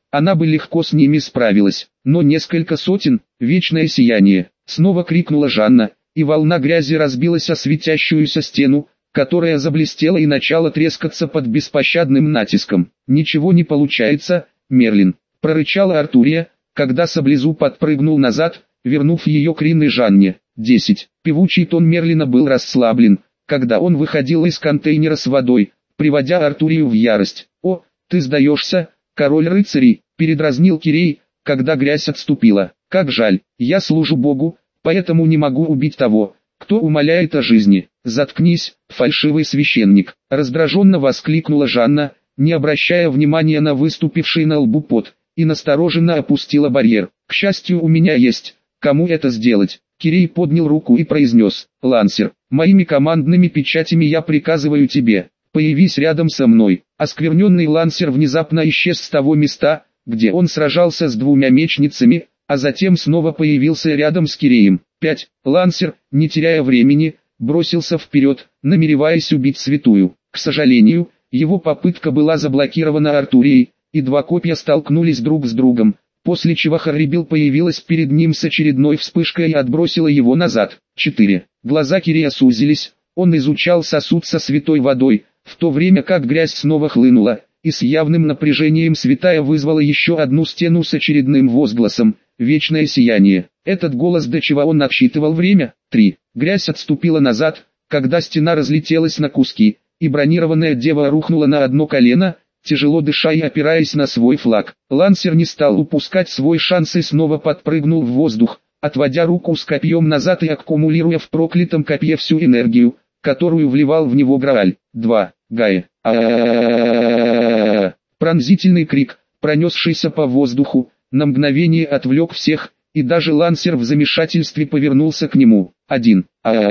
Speaker 1: она бы легко с ними справилась. Но несколько сотен, вечное сияние, снова крикнула Жанна, и волна грязи разбилась о светящуюся стену, которая заблестела и начала трескаться под беспощадным натиском. «Ничего не получается, Мерлин», — прорычала Артурия, когда Саблезуб подпрыгнул назад, вернув ее к Рин и Жанне. десять. Певучий тон Мерлина был расслаблен, когда он выходил из контейнера с водой, приводя Артурию в ярость. «О, ты сдаешься, король рыцарей», — передразнил Кирей, когда грязь отступила. «Как жаль, я служу Богу, поэтому не могу убить того, кто умоляет о жизни». «Заткнись, фальшивый священник», — раздраженно воскликнула Жанна, не обращая внимания на выступивший на лбу пот, и настороженно опустила барьер. «К счастью, у меня есть, кому это сделать». Кирей поднял руку и произнес: «Лансер, моими командными печатями я приказываю тебе, появись рядом со мной». Оскверненный Лансер внезапно исчез с того места, где он сражался с двумя мечницами, а затем снова появился рядом с Киреем. пять. Лансер, не теряя времени, бросился вперед, намереваясь убить святую. К сожалению, его попытка была заблокирована Артурией, и два копья столкнулись друг с другом, после чего Харрибил появилась перед ним с очередной вспышкой и отбросила его назад. четыре. Глаза Кирея сузились, он изучал сосуд со святой водой, в то время как грязь снова хлынула, и с явным напряжением святая вызвала еще одну стену с очередным возгласом: «Вечное сияние». Этот голос, до чего он отсчитывал время. три. Грязь отступила назад, когда стена разлетелась на куски, и бронированная дева рухнула на одно колено, тяжело дыша и опираясь на свой флаг. Лансер не стал упускать свой шанс и снова подпрыгнул в воздух, отводя руку с копьем назад и аккумулируя в проклятом копье всю энергию, которую вливал в него Грааль. два. Гае. Пронзительный крик, пронесшийся по воздуху, на мгновение отвлек всех, и даже Лансер в замешательстве повернулся к нему. один.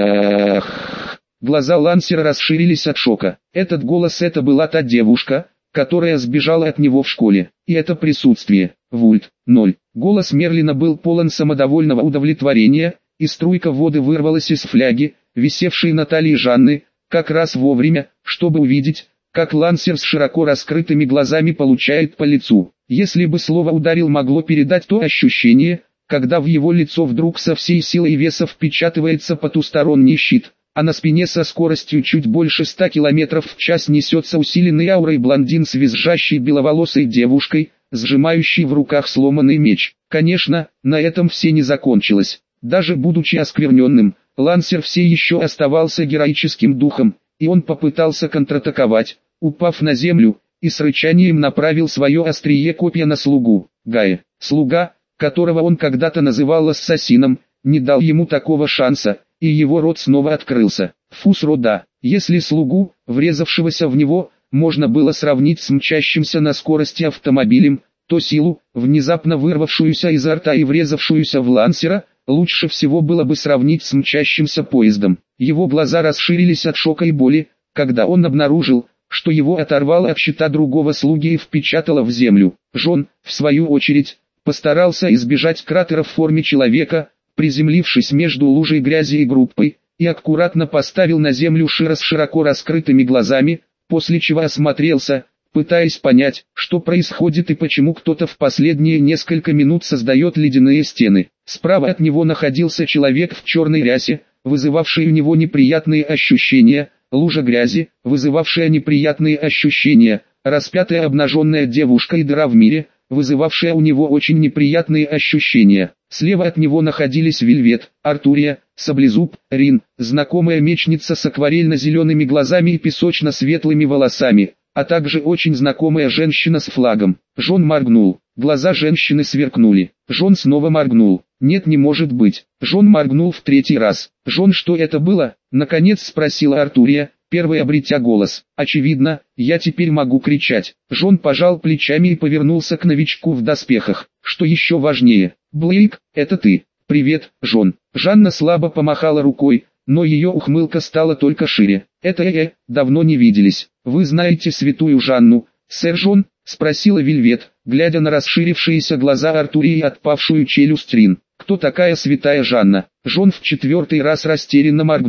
Speaker 1: Ах! Глаза Лансера расширились от шока. Этот голос — это была та девушка, которая сбежала от него в школе. И это присутствие. Вульт. ноль. Голос Мерлина был полон самодовольного удовлетворения, и струйка воды вырвалась из фляги, висевшей на талии Жанны, как раз вовремя, чтобы увидеть, как Лансер с широко раскрытыми глазами получает по лицу. Если бы слово «ударил» могло передать то ощущение, когда в его лицо вдруг со всей силой веса впечатывается потусторонний щит, а на спине со скоростью чуть больше ста километров в час несется усиленный аурой блондин с визжащей беловолосой девушкой, сжимающей в руках сломанный меч. Конечно, на этом все не закончилось. Даже будучи оскверненным, Лансер все еще оставался героическим духом, и он попытался контратаковать, упав на землю, и с рычанием направил свое острие копья на слугу. Гае, слуга, которого он когда-то называл ассасином, не дал ему такого шанса, и его рот снова открылся. Фус рода. Если слугу, врезавшегося в него, можно было сравнить с мчащимся на скорости автомобилем, то силу, внезапно вырвавшуюся изо рта и врезавшуюся в Лансера, лучше всего было бы сравнить с мчащимся поездом. Его глаза расширились от шока и боли, когда он обнаружил, что его оторвало от щита другого слуги и впечатало в землю. Жон, в свою очередь, постарался избежать кратера в форме человека, приземлившись между лужей грязи и группой, и аккуратно поставил на землю Шира с широко раскрытыми глазами, после чего осмотрелся, пытаясь понять, что происходит и почему кто-то в последние несколько минут создает ледяные стены. Справа от него находился человек в черной рясе, вызывавший у него неприятные ощущения, лужа грязи, вызывавшая неприятные ощущения, распятая обнаженная девушка и дыра в мире, вызывавшая у него очень неприятные ощущения. Слева от него находились Вельвет, Артурия, Саблезуб, Рин, знакомая мечница с акварельно-зелеными глазами и песочно-светлыми волосами, а также очень знакомая женщина с флагом. Жон моргнул, глаза женщины сверкнули. Жон снова моргнул. Нет, не может быть. Жон моргнул в третий раз. Жон, что это было? Наконец спросила Артурия, первой обретя голос. Очевидно, я теперь могу кричать. Жон пожал плечами и повернулся к новичку в доспехах. Что еще важнее? Блейк, это ты. Привет, Жон. Жанна слабо помахала рукой, но ее ухмылка стала только шире. Это э, давно не виделись. Вы знаете святую Жанну, сэр Жон? Спросила Вельвет, глядя на расширившиеся глаза Артурии и отпавшую челюсть Рин. Кто такая святая Жанна? Жон в четвертый раз растерянно моргнул.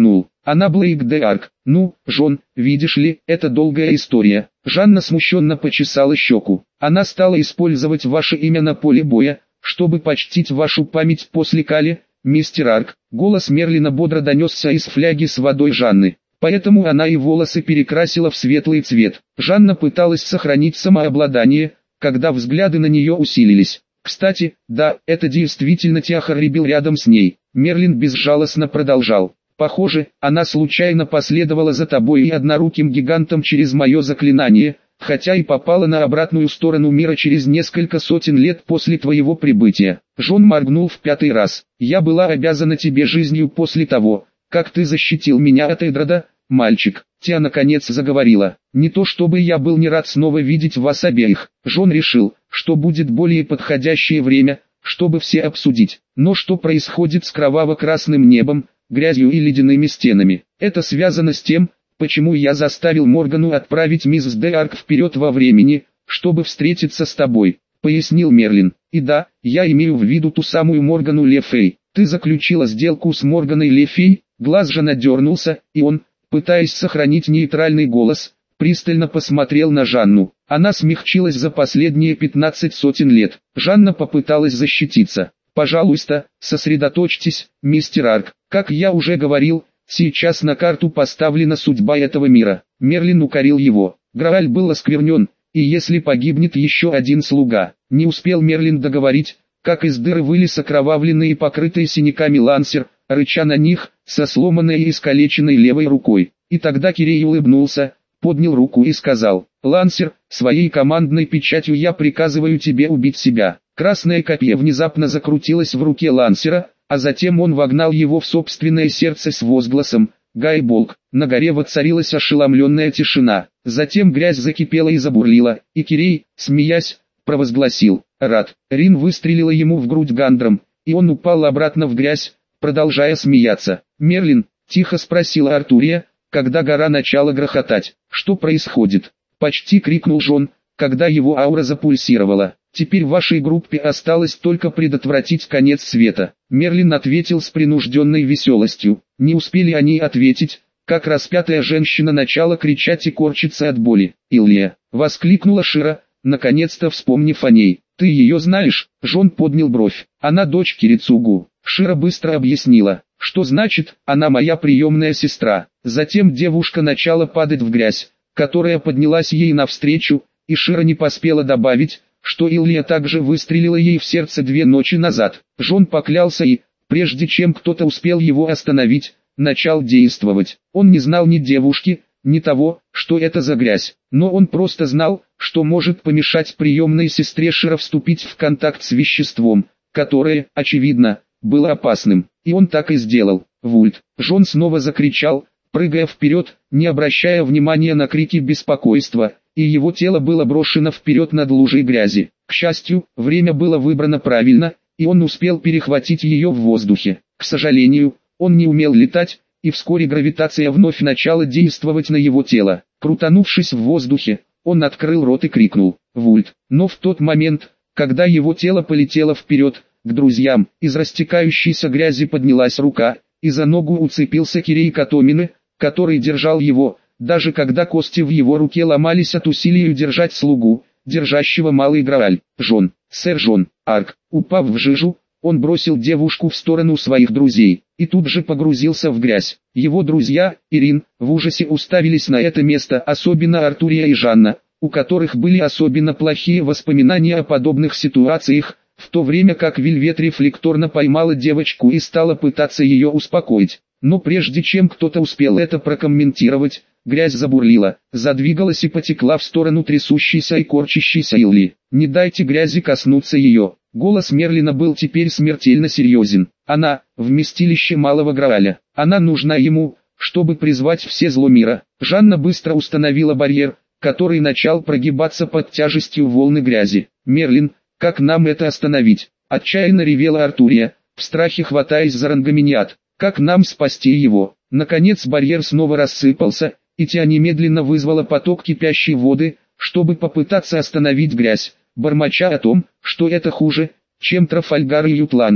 Speaker 1: Она Блейк де Арк. Ну, Жон, видишь ли, это долгая история. Жанна смущенно почесала щеку. Она стала использовать ваше имя на поле боя, чтобы почтить вашу память после Кали, мистер Арк. Голос Мерлина бодро донесся из фляги с водой Жанны. Поэтому она и волосы перекрасила в светлый цвет. Жанна пыталась сохранить самообладание, когда взгляды на нее усилились. Кстати, да, это действительно Тиахар рябил рядом с ней. Мерлин безжалостно продолжал. Похоже, она случайно последовала за тобой и одноруким гигантом через мое заклинание, хотя и попала на обратную сторону мира через несколько сотен лет после твоего прибытия. Жон моргнул в пятый раз. Я была обязана тебе жизнью после того, как ты защитил меня от Эдрода, мальчик. Тиа наконец заговорила. Не то чтобы я был не рад снова видеть вас обеих. Жон решил, что будет более подходящее время, чтобы все обсудить. Но что происходит с кроваво-красным небом, грязью и ледяными стенами? Это связано с тем, почему я заставил Моргану отправить миссис де Арк вперед во времени, чтобы встретиться с тобой, пояснил Мерлин. И да, я имею в виду ту самую Моргану Ле Фей. Ты заключила сделку с Морганой Ле Фей? Глаз Жона дернулся, и он, пытаясь сохранить нейтральный голос, пристально посмотрел на Жанну. Она смягчилась за последние пятнадцать сотен лет. Жанна попыталась защититься. «Пожалуйста, сосредоточьтесь, мистер Арк. Как я уже говорил, сейчас на карту поставлена судьба этого мира». Мерлин укорил его. Грааль был осквернен, и если погибнет еще один слуга. Не успел Мерлин договорить, как из дыры вылез окровавленный и покрытый синяками лансер, рыча на них, со сломанной и искалеченной левой рукой. И тогда Кирей улыбнулся, поднял руку и сказал: «Лансер, своей командной печатью я приказываю тебе убить себя». Красное копье внезапно закрутилось в руке Лансера, а затем он вогнал его в собственное сердце с возгласом: «Гайболк». На горе воцарилась ошеломленная тишина. Затем грязь закипела и забурлила, и Кирей, смеясь, провозгласил: «Рад». Рин выстрелила ему в грудь гандром, и он упал обратно в грязь, продолжая смеяться. «Мерлин», — тихо спросила Артурия, когда гора начала грохотать. «Что происходит?» — почти крикнул Жон, когда его аура запульсировала. «Теперь в вашей группе осталось только предотвратить конец света». Мерлин ответил с принужденной веселостью. Не успели они ответить, как распятая женщина начала кричать и корчиться от боли. «Иллия!» — воскликнула Шира, наконец-то вспомнив о ней. «Ты ее знаешь?» — Жон поднял бровь. «Она дочь Кирицугу». Шира быстро объяснила, что значит «она моя приемная сестра». Затем девушка начала падать в грязь, которая поднялась ей навстречу, и Шира не поспела добавить, что Иллия также выстрелила ей в сердце две ночи назад. Жон поклялся и, прежде чем кто-то успел его остановить, начал действовать. Он не знал ни девушки, ни того, что это за грязь, но он просто знал, что может помешать приемной сестре Шира вступить в контакт с веществом, которое, очевидно, было опасным. И он так и сделал. «Вульт!» Жон снова закричал, прыгая вперед, не обращая внимания на крики беспокойства, и его тело было брошено вперед над лужей грязи. К счастью, время было выбрано правильно, и он успел перехватить ее в воздухе. К сожалению, он не умел летать, и вскоре гравитация вновь начала действовать на его тело. Крутанувшись в воздухе, он открыл рот и крикнул «Вульт!». Но в тот момент, когда его тело полетело вперед, к друзьям, из растекающейся грязи поднялась рука, и за ногу уцепился Кирей Катомины, который держал его, даже когда кости в его руке ломались от усилий удержать слугу, держащего малый Грааль. «Жон, сэр Жон, Арк». Упав в жижу, он бросил девушку в сторону своих друзей, и тут же погрузился в грязь. Его друзья, Ирин, в ужасе уставились на это место, особенно Артурия и Жанна, у которых были особенно плохие воспоминания о подобных ситуациях, в то время как Вельвет рефлекторно поймала девочку и стала пытаться ее успокоить. Но прежде чем кто-то успел это прокомментировать, грязь забурлила, задвигалась и потекла в сторону трясущейся и корчащейся Илли. «Не дайте грязи коснуться ее». Голос Мерлина был теперь смертельно серьезен. «Она — вместилище малого Грааля. Она нужна ему, чтобы призвать все зло мира». Жанна быстро установила барьер, который начал прогибаться под тяжестью волны грязи. «Мерлин, как нам это остановить?» — отчаянно ревела Артурия, в страхе хватаясь за рангоминиат. «Как нам спасти его?» Наконец барьер снова рассыпался, и Тиа немедленно вызвала поток кипящей воды, чтобы попытаться остановить грязь, бормоча о том, что это хуже, чем Трафальгар и Ютландия.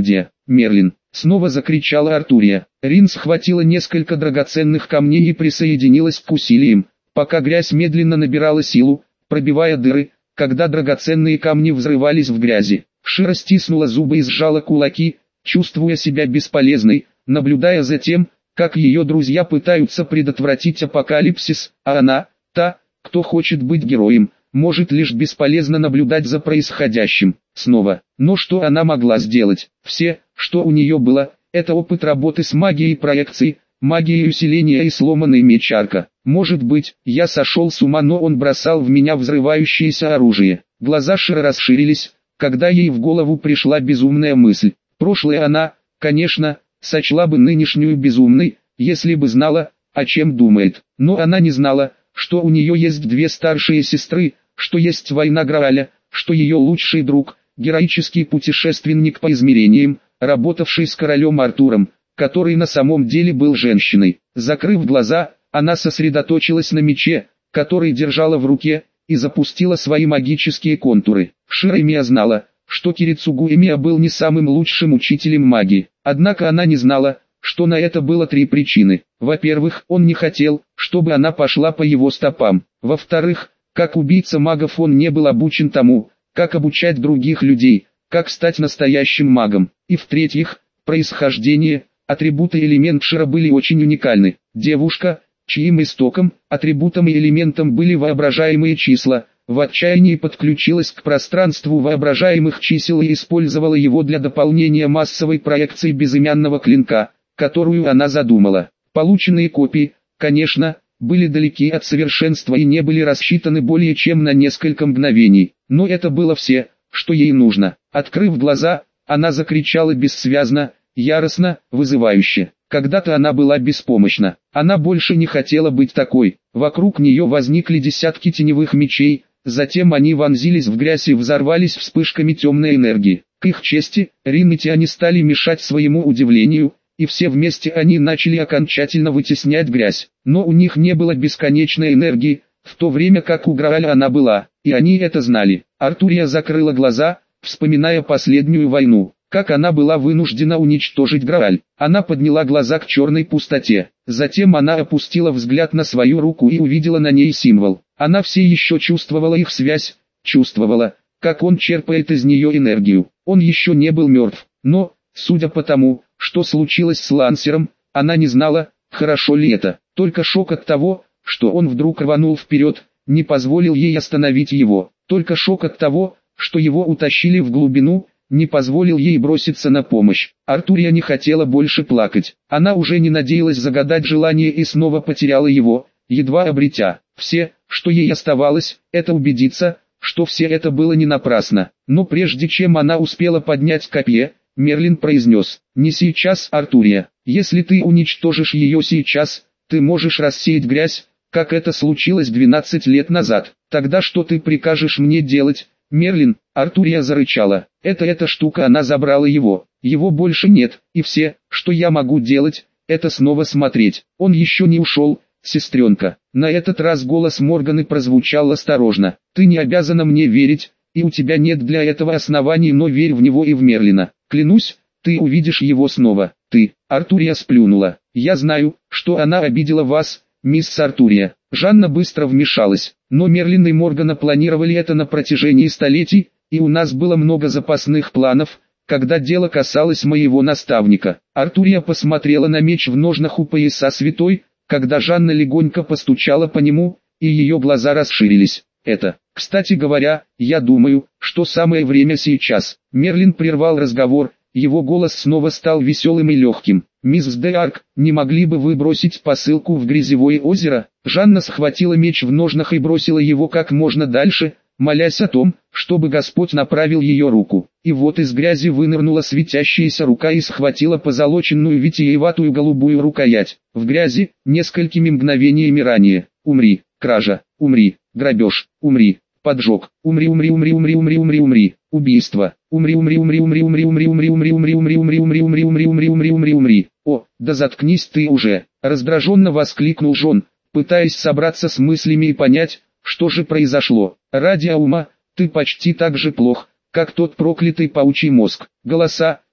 Speaker 1: Мерлин!» — снова закричала Артурия. Рин схватила несколько драгоценных камней и присоединилась к усилиям, пока грязь медленно набирала силу, пробивая дыры, когда драгоценные камни взрывались в грязи. Шира стиснула зубы и сжала кулаки, чувствуя себя бесполезной, наблюдая за тем, как ее друзья пытаются предотвратить апокалипсис, а она, та, кто хочет быть героем, может лишь бесполезно наблюдать за происходящим. Снова. Но что она могла сделать? Все, что у нее было, это опыт работы с магией проекций, магией усиления и сломанный меч Арка. Может быть, я сошел с ума, но он бросал в меня взрывающееся оружие. Глаза Шира расширились, когда ей в голову пришла безумная мысль. Прошлое она, конечно, сочла бы нынешнюю безумной, если бы знала, о чем думает. Но она не знала, что у нее есть две старшие сестры, что есть война Грааля, что ее лучший друг, героический путешественник по измерениям, работавший с королем Артуром, который на самом деле был женщиной. Закрыв глаза, она сосредоточилась на мече, который держала в руке, и запустила свои магические контуры. Шира Эмия знала, что Кирицугу Эмия был не самым лучшим учителем магии, однако она не знала, что на это было три причины. Во-первых, он не хотел, чтобы она пошла по его стопам. Во-вторых, как убийца магов он не был обучен тому, как обучать других людей, как стать настоящим магом. И в-третьих, происхождение, атрибуты и элемент Шира были очень уникальны. Девушка, чьим истоком, атрибутом и элементом были воображаемые числа, в отчаянии подключилась к пространству воображаемых чисел и использовала его для дополнения массовой проекции безымянного клинка, которую она задумала. Полученные копии, конечно, были далеки от совершенства и не были рассчитаны более чем на несколько мгновений, но это было все, что ей нужно. Открыв глаза, она закричала бессвязно, яростно, вызывающе. Когда-то она была беспомощна, она больше не хотела быть такой. Вокруг нее возникли десятки теневых мечей, затем они вонзились в грязь и взорвались вспышками темной энергии. К их чести, Рин и Тиани стали мешать своему удивлению, и все вместе они начали окончательно вытеснять грязь. Но у них не было бесконечной энергии, в то время как у Грааля она была, и они это знали. Артурия закрыла глаза, вспоминая последнюю войну, как она была вынуждена уничтожить Грааль. Она подняла глаза к черной пустоте, затем она опустила взгляд на свою руку и увидела на ней символ. Она все еще чувствовала их связь, чувствовала, как он черпает из нее энергию. Он еще не был мертв, но, судя по тому, что случилось с Лансером, она не знала, хорошо ли это. Только шок от того, что он вдруг рванул вперед, не позволил ей остановить его. Только шок от того, что его утащили в глубину, не позволил ей броситься на помощь. Артурия не хотела больше плакать. Она уже не надеялась загадать желание и снова потеряла его, едва обретя. Все, что ей оставалось, это убедиться, что все это было не напрасно. Но прежде чем она успела поднять копье, Мерлин произнес: «Не сейчас, Артурия. Если ты уничтожишь ее сейчас, ты можешь рассеять грязь, как это случилось двенадцать лет назад. Тогда что ты прикажешь мне делать, Мерлин?» Артурия зарычала. «Это эта штука, она забрала его. Его больше нет, и все, что я могу делать, это снова смотреть. Он еще не ушел, сестренка». На этот раз голос Морганы прозвучал осторожно. «Ты не обязана мне верить, и у тебя нет для этого оснований, но верь в него и в Мерлина. Клянусь, ты увидишь его снова. Ты». Артурия сплюнула. «Я знаю, что она обидела вас, мисс Артурия». Жанна быстро вмешалась. «Но Мерлин и Моргана планировали это на протяжении столетий, и у нас было много запасных планов, когда дело касалось моего наставника». Артурия посмотрела на меч в ножнах у пояса святой, когда Жанна легонько постучала по нему, и ее глаза расширились. «Это, кстати говоря, я думаю, что самое время сейчас». Мерлин прервал разговор, его голос снова стал веселым и легким. «Мисс де Арк, не могли бы вы бросить посылку в грязевое озеро?» Жанна схватила меч в ножнах и бросила его как можно дальше, молясь о том, чтобы Господь направил ее руку. И вот из грязи вынырнула светящаяся рука и схватила позолоченную витиеватую голубую рукоять. В грязи, несколькими мгновениями ранее: «Умри, кража, умри, грабеж, умри, поджог, умри, умри, умри, умри, умри, умри, умри, убийство, умри, умри, умри, умри, умри, умри, умри, умри, умри, умри, умри, умри, умри, умри, умри, умри, умри, умри». «О, да заткнись ты уже!» — раздраженно воскликнул Джон, пытаясь собраться с мыслями и понять, что же произошло. «Ради Аума, ты почти так же плох, как тот проклятый паучий мозг». Голоса,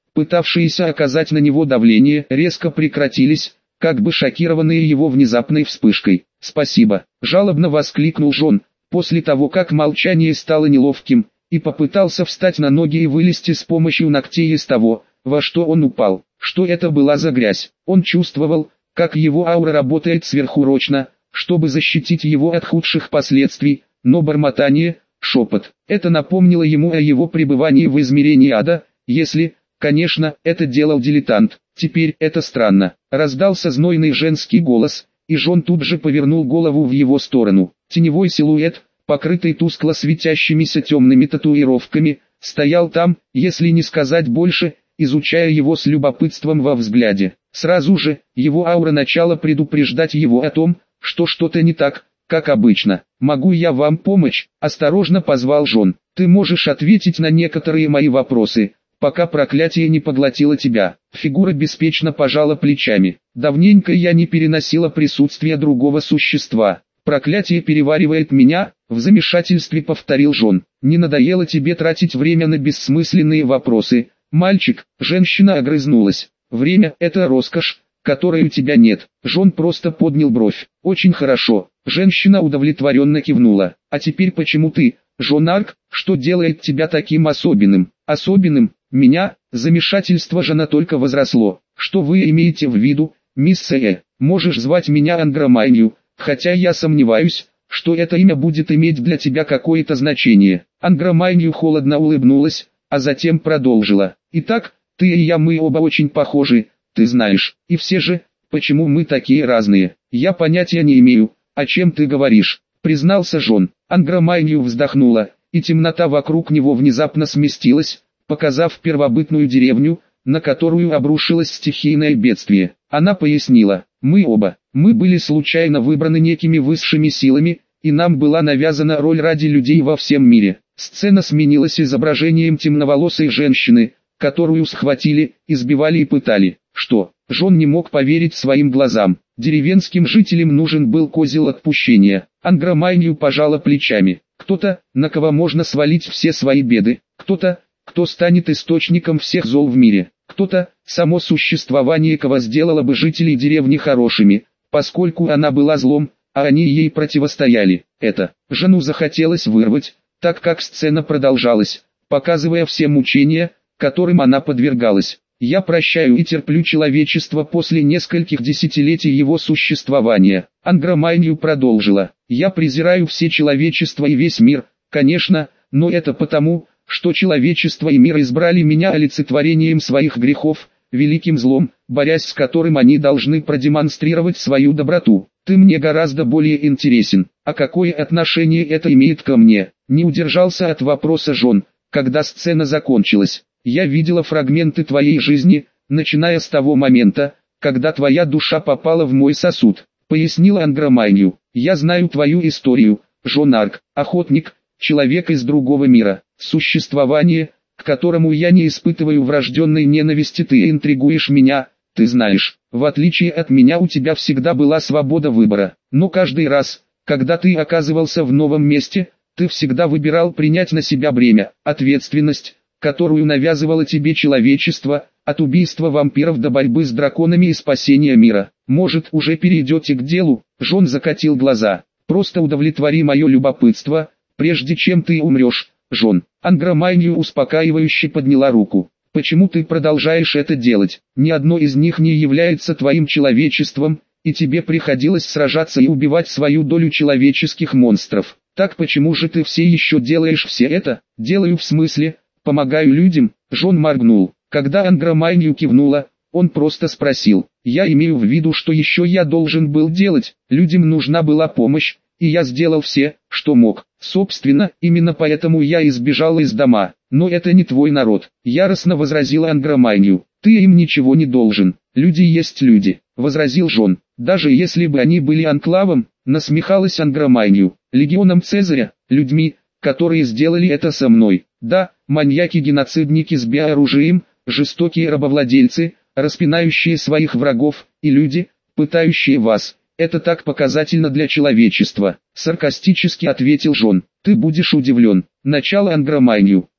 Speaker 1: пытавшиеся оказать на него давление, резко прекратились, как бы шокированные его внезапной вспышкой. «Спасибо!» – жалобно воскликнул Джон, после того как молчание стало неловким, и попытался встать на ноги и вылезти с помощью ногтей из того, во что он упал. Что это была за грязь? Он чувствовал, как его аура работает сверхурочно, чтобы защитить его от худших последствий, но бормотание, шепот, это напомнило ему о его пребывании в измерении ада, если, конечно, это делал дилетант. Теперь это странно. Раздался знойный женский голос, и Джон тут же повернул голову в его сторону. Теневой силуэт, покрытый тускло светящимися темными татуировками, стоял там, если не сказать больше, изучая его с любопытством во взгляде. Сразу же, его аура начала предупреждать его о том, что что-то не так, как обычно. «Могу я вам помочь?» – осторожно позвал Джон. «Ты можешь ответить на некоторые мои вопросы, пока проклятие не поглотило тебя». Фигура беспечно пожала плечами. «Давненько я не переносила присутствие другого существа. Проклятие переваривает меня», — в замешательстве повторил Джон. «Не надоело тебе тратить время на бессмысленные вопросы, мальчик?» Женщина огрызнулась. «Время — это роскошь, которой у тебя нет». Джон просто поднял бровь. «Очень хорошо». Женщина удовлетворенно кивнула. «А теперь почему ты, Джон Арк, что делает тебя таким особенным?» «Особенным? Меня?» Замешательство Жена только возросло. «Что вы имеете в виду, мисс Э? Можешь звать меня Ангромайнью, хотя я сомневаюсь, что это имя будет иметь для тебя какое-то значение». Ангромайнью холодно улыбнулась, а затем продолжила. «Итак, ты и я, мы оба очень похожи, ты знаешь. И все же, почему мы такие разные? Я понятия не имею, о чем ты говоришь», признался Джон. Ангромайнью вздохнула, и темнота вокруг него внезапно сместилась, показав первобытную деревню, на которую обрушилось стихийное бедствие. Она пояснила: «Мы оба, мы были случайно выбраны некими высшими силами, и нам была навязана роль ради людей во всем мире». Сцена сменилась изображением темноволосой женщины, которую схватили, избивали и пытали. Что? Джон не мог поверить своим глазам. Деревенским жителям нужен был козел отпущения. Ангромайнью пожала плечами. Кто-то, на кого можно свалить все свои беды, кто-то, кто станет источником всех зол в мире, кто-то, само существование кого сделало бы жителей деревни хорошими, поскольку она была злом, а они ей противостояли. Это Жену захотелось вырвать, так как сцена продолжалась, показывая все мучения, которым она подвергалась. «Я прощаю и терплю человечество после нескольких десятилетий его существования». Ангромайнью продолжила: «Я презираю все человечество и весь мир, конечно, но это потому, что человечество и мир избрали меня олицетворением своих грехов, великим злом, борясь с которым они должны продемонстрировать свою доброту. Ты мне гораздо более интересен. А какое отношение это имеет ко мне?» Не удержался от вопроса Джон, когда сцена закончилась. «Я видела фрагменты твоей жизни, начиная с того момента, когда твоя душа попала в мой сосуд», пояснила Ангромайнью. «Я знаю твою историю, Джон Арк, охотник, человек из другого мира, существование, к которому я не испытываю врожденной ненависти. Ты интригуешь меня, ты знаешь, в отличие от меня у тебя всегда была свобода выбора, но каждый раз, когда ты оказывался в новом месте, ты всегда выбирал принять на себя бремя, ответственность, которую навязывало тебе человечество, от убийства вампиров до борьбы с драконами и спасения мира. Может, уже перейдете к делу?» Джон закатил глаза. «Просто удовлетвори мое любопытство, прежде чем ты умрешь, Джон». Ангромайнью успокаивающе подняла руку. «Почему ты продолжаешь это делать? Ни одно из них не является твоим человечеством, и тебе приходилось сражаться и убивать свою долю человеческих монстров. Так почему же ты все еще делаешь все это?» «Делаю в смысле, помогаю людям?» Джон моргнул. Когда Ангромайнью кивнула, он просто спросил: «Я имею в виду, что еще я должен был делать? Людям нужна была помощь, и я сделал все, что мог. Собственно, именно поэтому я избежал из дома. Но это не твой народ», яростно возразила Ангромайнью. «Ты им ничего не должен. Люди есть люди», возразил Джон. «Даже если бы они были анклавом», насмехалась Ангромайнью, «легионом Цезаря, людьми, которые сделали это со мной. Да, маньяки-геноцидники с биооружием, жестокие рабовладельцы, распинающие своих врагов, и люди, пытающие вас. Это так показательно для человечества», саркастически ответил Джон. «Ты будешь удивлен». Начало Ангромайнью.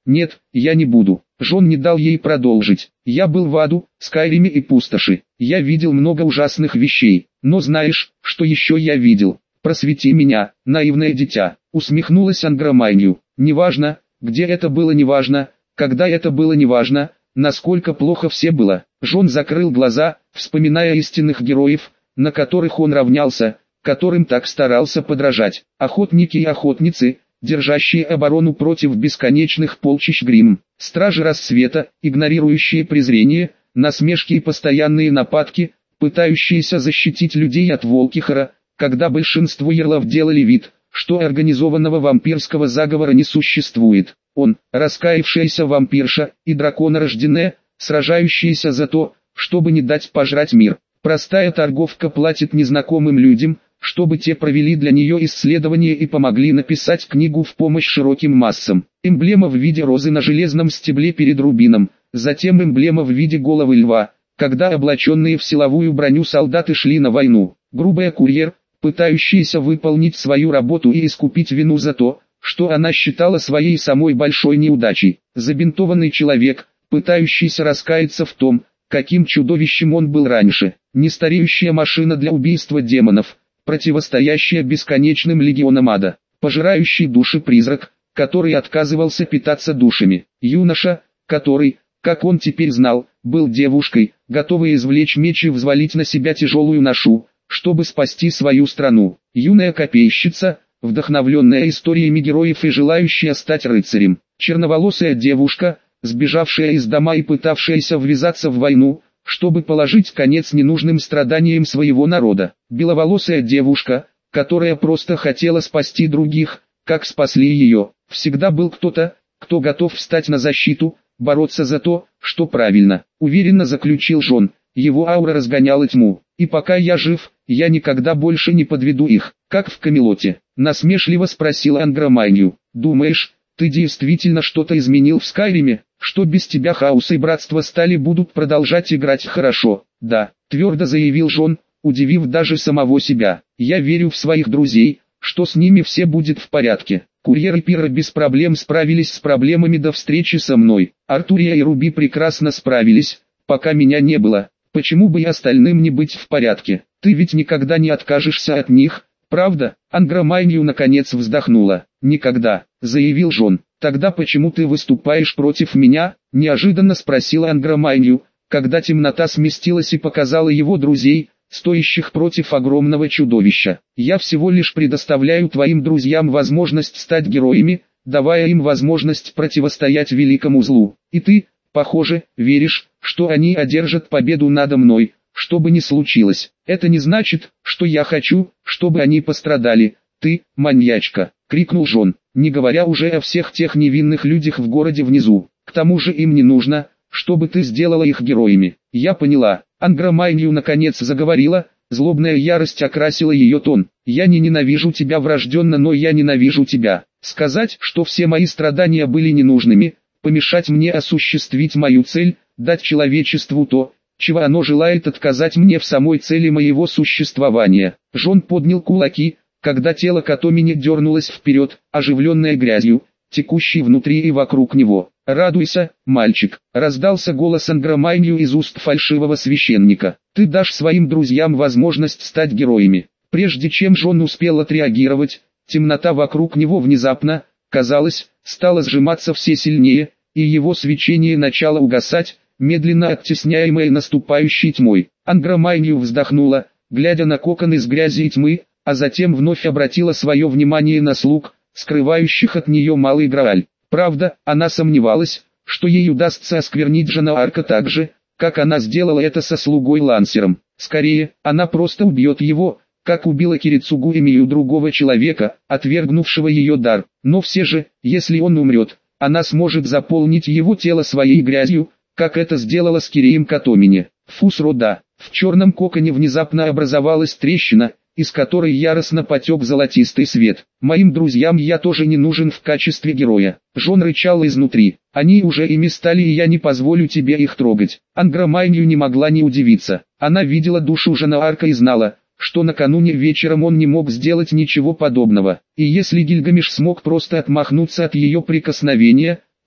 Speaker 1: Нет, я не буду. Жон не дал ей продолжить. Я был в аду, Скайриме и пустоши. Я видел много ужасных вещей. Но знаешь, что еще я видел? Просвети меня, наивное дитя. Усмехнулась Ангромайнью. Неважно, где это было, неважно, когда это было, неважно, насколько плохо все было. Жон закрыл глаза, вспоминая истинных героев, на которых он равнялся, которым так старался подражать. Охотники и охотницы, держащие оборону против бесконечных полчищ Гримм, стражи рассвета, игнорирующие презрение, насмешки и постоянные нападки, пытающиеся защитить людей от Волкихора, когда большинство ярлов делали вид, что организованного вампирского заговора не существует. Он, раскаявшаяся вампирша, и драконорожденная, сражающиеся за то, чтобы не дать пожрать мир. Простая торговка платит незнакомым людям, чтобы те провели для нее исследования и помогли написать книгу в помощь широким массам. Эмблема в виде розы на железном стебле перед рубином, затем эмблема в виде головы льва, когда облаченные в силовую броню солдаты шли на войну. Грубая курьер, пытающаяся выполнить свою работу и искупить вину за то, что она считала своей самой большой неудачей. Забинтованный человек, пытающийся раскаяться в том, каким чудовищем он был раньше. Нестареющая машина для убийства демонов, противостоящая бесконечным легионам ада. Пожирающий души призрак, который отказывался питаться душами. Юноша, который, как он теперь знал, был девушкой, готовой извлечь меч и взвалить на себя тяжелую ношу, чтобы спасти свою страну. Юная копейщица, вдохновленная историями героев и желающая стать рыцарем. Черноволосая девушка, сбежавшая из дома и пытавшаяся ввязаться в войну, чтобы положить конец ненужным страданиям своего народа. Беловолосая девушка, которая просто хотела спасти других, как спасли ее. Всегда был кто-то, кто готов встать на защиту, бороться за то, что правильно. Уверенно заключил Жон, его аура разгоняла тьму. И пока я жив, я никогда больше не подведу их, как в Камелоте. Насмешливо спросила Ангромайнью. Думаешь, ты действительно что-то изменил в Скайриме, что без тебя Хаос и Братство стали будут продолжать играть хорошо? Да, твердо заявил Жон, удивив даже самого себя. Я верю в своих друзей, что с ними все будет в порядке. Курьер и Пира без проблем справились с проблемами до встречи со мной. Артурия и Руби прекрасно справились, пока меня не было. Почему бы и остальным не быть в порядке? Ты ведь никогда не откажешься от них, правда? Ангромайнью наконец вздохнула. Никогда, заявил Жон. Тогда почему ты выступаешь против меня? Неожиданно спросила Ангромайнью, когда темнота сместилась и показала его друзей, стоящих против огромного чудовища. Я всего лишь предоставляю твоим друзьям возможность стать героями, давая им возможность противостоять великому злу. И ты, похоже, веришь, что они одержат победу надо мной, что бы ни случилось. Это не значит, что я хочу, чтобы они пострадали. Ты, маньячка, крикнул Жон, не говоря уже о всех тех невинных людях в городе внизу. К тому же им не нужно, чтобы ты сделала их героями. Я поняла. Ангромайнью наконец заговорила, злобная ярость окрасила ее тон. Я не ненавижу тебя врожденно, но я ненавижу тебя. Сказать, что все мои страдания были ненужными, помешать мне осуществить мою цель, дать человечеству то, чего оно желает, отказать мне в самой цели моего существования. Жон поднял кулаки, когда тело Котомини дернулось вперед, оживленное грязью, текущей внутри и вокруг него. «Радуйся, мальчик», — раздался голос Ангромайнью из уст фальшивого священника. «Ты дашь своим друзьям возможность стать героями». Прежде чем Жон успел отреагировать, темнота вокруг него внезапно, казалось, стала сжиматься все сильнее, и его свечение начало угасать, медленно оттесняемое наступающей тьмой. Ангромайнью вздохнула, глядя на кокон из грязи и тьмы, а затем вновь обратила свое внимание на слуг, скрывающих от нее малый Грааль. Правда, она сомневалась, что ей удастся осквернить Жанаарка так же, как она сделала это со слугой Лансером. Скорее, она просто убьет его, как убила Кирицугу Эмию, другого человека, отвергнувшего ее дар. Но все же, если он умрет, она сможет заполнить его тело своей грязью, как это сделала с Кирием Котомини. Фусрода. В черном коконе внезапно образовалась трещина, из которой яростно потек золотистый свет. «Моим друзьям я тоже не нужен в качестве героя». Жон рычал изнутри. «Они уже ими стали, и я не позволю тебе их трогать». Ангромайнью не могла не удивиться. Она видела душу Жанаарка и знала, что накануне вечером он не мог сделать ничего подобного. И если Гильгамеш смог просто отмахнуться от ее прикосновения,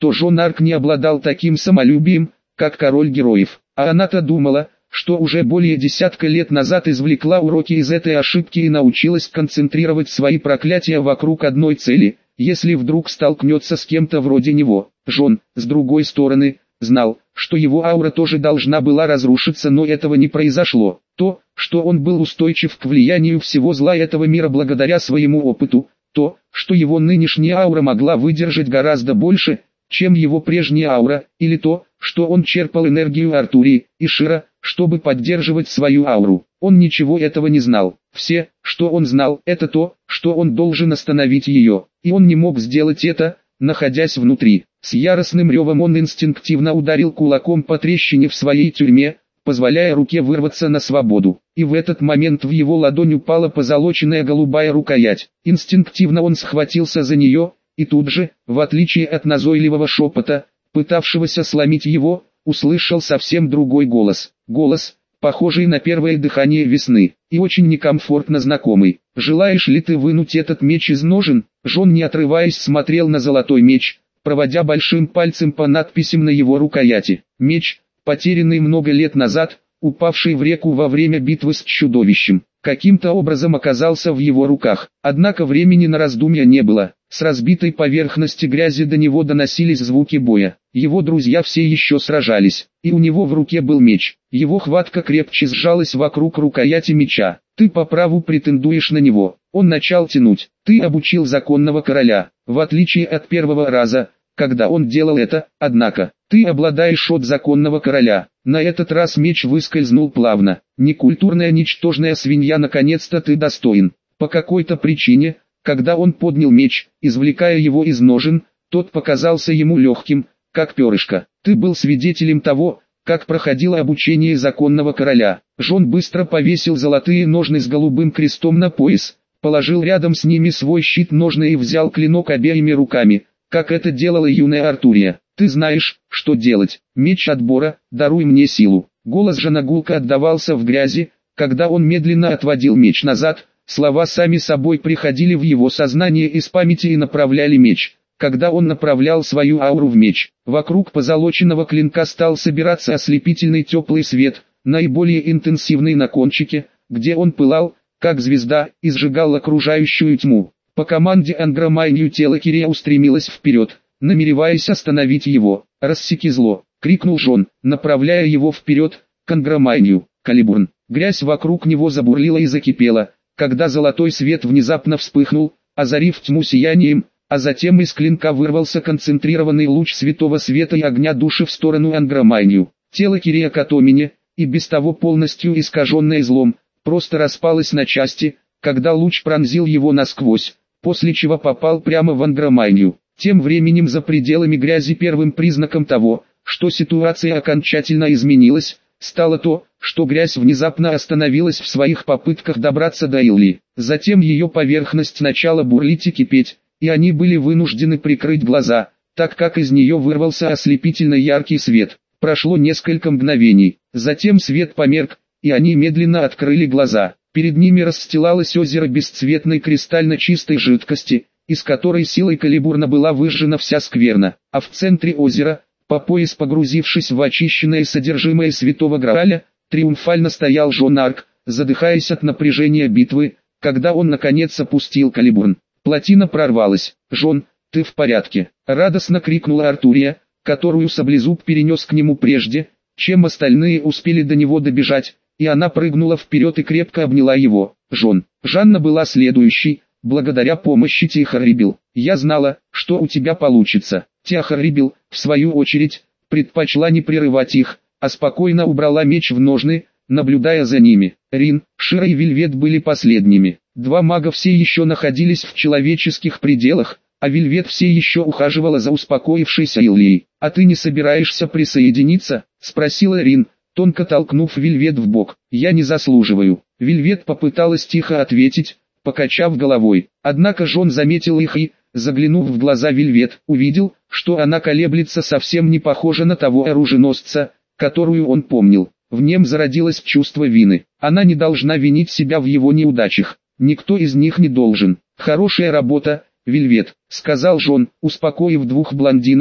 Speaker 1: то Жон Арк не обладал таким самолюбием, как король героев. А она-то думала, что уже более десятка лет назад извлекла уроки из этой ошибки и научилась концентрировать свои проклятия вокруг одной цели, если вдруг столкнется с кем-то вроде него. Жон, с другой стороны, знал, что его аура тоже должна была разрушиться, но этого не произошло. То, что он был устойчив к влиянию всего зла этого мира благодаря своему опыту, то, что его нынешняя аура могла выдержать гораздо больше, чем его прежняя аура, или то, что он черпал энергию Артурии и Шира, чтобы поддерживать свою ауру. Он ничего этого не знал. Все, что он знал, это то, что он должен остановить ее, и он не мог сделать это, находясь внутри. С яростным ревом он инстинктивно ударил кулаком по трещине в своей тюрьме, позволяя руке вырваться на свободу. И в этот момент в его ладонь упала позолоченная голубая рукоять. Инстинктивно он схватился за нее, и тут же, в отличие от назойливого шепота, пытавшегося сломить его, услышал совсем другой голос. Голос, похожий на первое дыхание весны, и очень некомфортно знакомый. «Желаешь ли ты вынуть этот меч из ножен?» Жон, не отрываясь, смотрел на золотой меч, проводя большим пальцем по надписям на его рукояти. Меч, потерянный много лет назад, упавший в реку во время битвы с чудовищем, каким-то образом оказался в его руках. Однако времени на раздумья не было. С разбитой поверхности грязи до него доносились звуки боя. Его друзья все еще сражались, и у него в руке был меч. Его хватка крепче сжалась вокруг рукояти меча. «Ты по праву претендуешь на него». Он начал тянуть. «Ты обучил законного короля, в отличие от первого раза, когда он делал это, однако, ты обладаешь от законного короля». На этот раз меч выскользнул плавно. «Некультурная ничтожная свинья, наконец-то ты достоин». По какой-то причине, когда он поднял меч, извлекая его из ножен, тот показался ему легким, как перышко. «Ты был свидетелем того, как проходило обучение законного короля». Жон быстро повесил золотые ножны с голубым крестом на пояс, положил рядом с ними свой щит-ножны и взял клинок обеими руками, как это делала юная Артурия. «Ты знаешь, что делать. Меч отбора, даруй мне силу». Голос Жона гулко отдавался в грязи, когда он медленно отводил меч назад. Слова сами собой приходили в его сознание из памяти и направляли меч. Когда он направлял свою ауру в меч, вокруг позолоченного клинка стал собираться ослепительный теплый свет, наиболее интенсивный на кончике, где он пылал, как звезда, и сжигал окружающую тьму. По команде Ангромайнью тело Кирея устремилось вперед, намереваясь остановить его. «Рассеки зло!» — крикнул Жон, направляя его вперед, к Ангромайнью. Калибурн. Грязь вокруг него забурлила и закипела, когда золотой свет внезапно вспыхнул, озарив тьму сиянием, а затем из клинка вырвался концентрированный луч святого света и огня души в сторону Ангромайнью. Тело Кирея Катомине, и без того полностью искаженное злом, просто распалось на части, когда луч пронзил его насквозь, после чего попал прямо в Ангромайнью. Тем временем за пределами грязи первым признаком того, что ситуация окончательно изменилась, стало то, что грязь внезапно остановилась в своих попытках добраться до Илли. Затем ее поверхность начала бурлить и кипеть, и они были вынуждены прикрыть глаза, так как из нее вырвался ослепительно яркий свет. Прошло несколько мгновений, затем свет померк, и они медленно открыли глаза. Перед ними расстилалось озеро бесцветной кристально чистой жидкости, из которой силой Калибурна была выжжена вся скверна, а в центре озера, по пояс погрузившись в очищенное содержимое святого Грааля, триумфально стоял Жон Арк, задыхаясь от напряжения битвы, когда он наконец опустил Калибурн. Плотина прорвалась. «Жон, ты в порядке?» — радостно крикнула Артурия, которую Саблезуб перенес к нему прежде, чем остальные успели до него добежать, и она прыгнула вперед и крепко обняла его. «Жон». Жанна была следующей, благодаря помощи Тиахарибил. «Я знала, что у тебя получится». Тиахарибил, в свою очередь, предпочла не прерывать их, а спокойно убрала меч в ножны, наблюдая за ними. Рин, Шира и Вельвет были последними. Два мага все еще находились в человеческих пределах, а Вельвет все еще ухаживала за успокоившейся Иллией. «А ты не собираешься присоединиться?» — спросила Рин, тонко толкнув Вельвет в бок. «Я не заслуживаю». Вельвет попыталась тихо ответить, покачав головой. Однако Жон заметил их и, заглянув в глаза Вельвет, увидел, что она колеблется, совсем не похожа на того оруженосца, которую он помнил. В нем зародилось чувство вины. Она не должна винить себя в его неудачах. Никто из них не должен. «Хорошая работа, Вельвет», — сказал Жон, успокоив двух блондинок,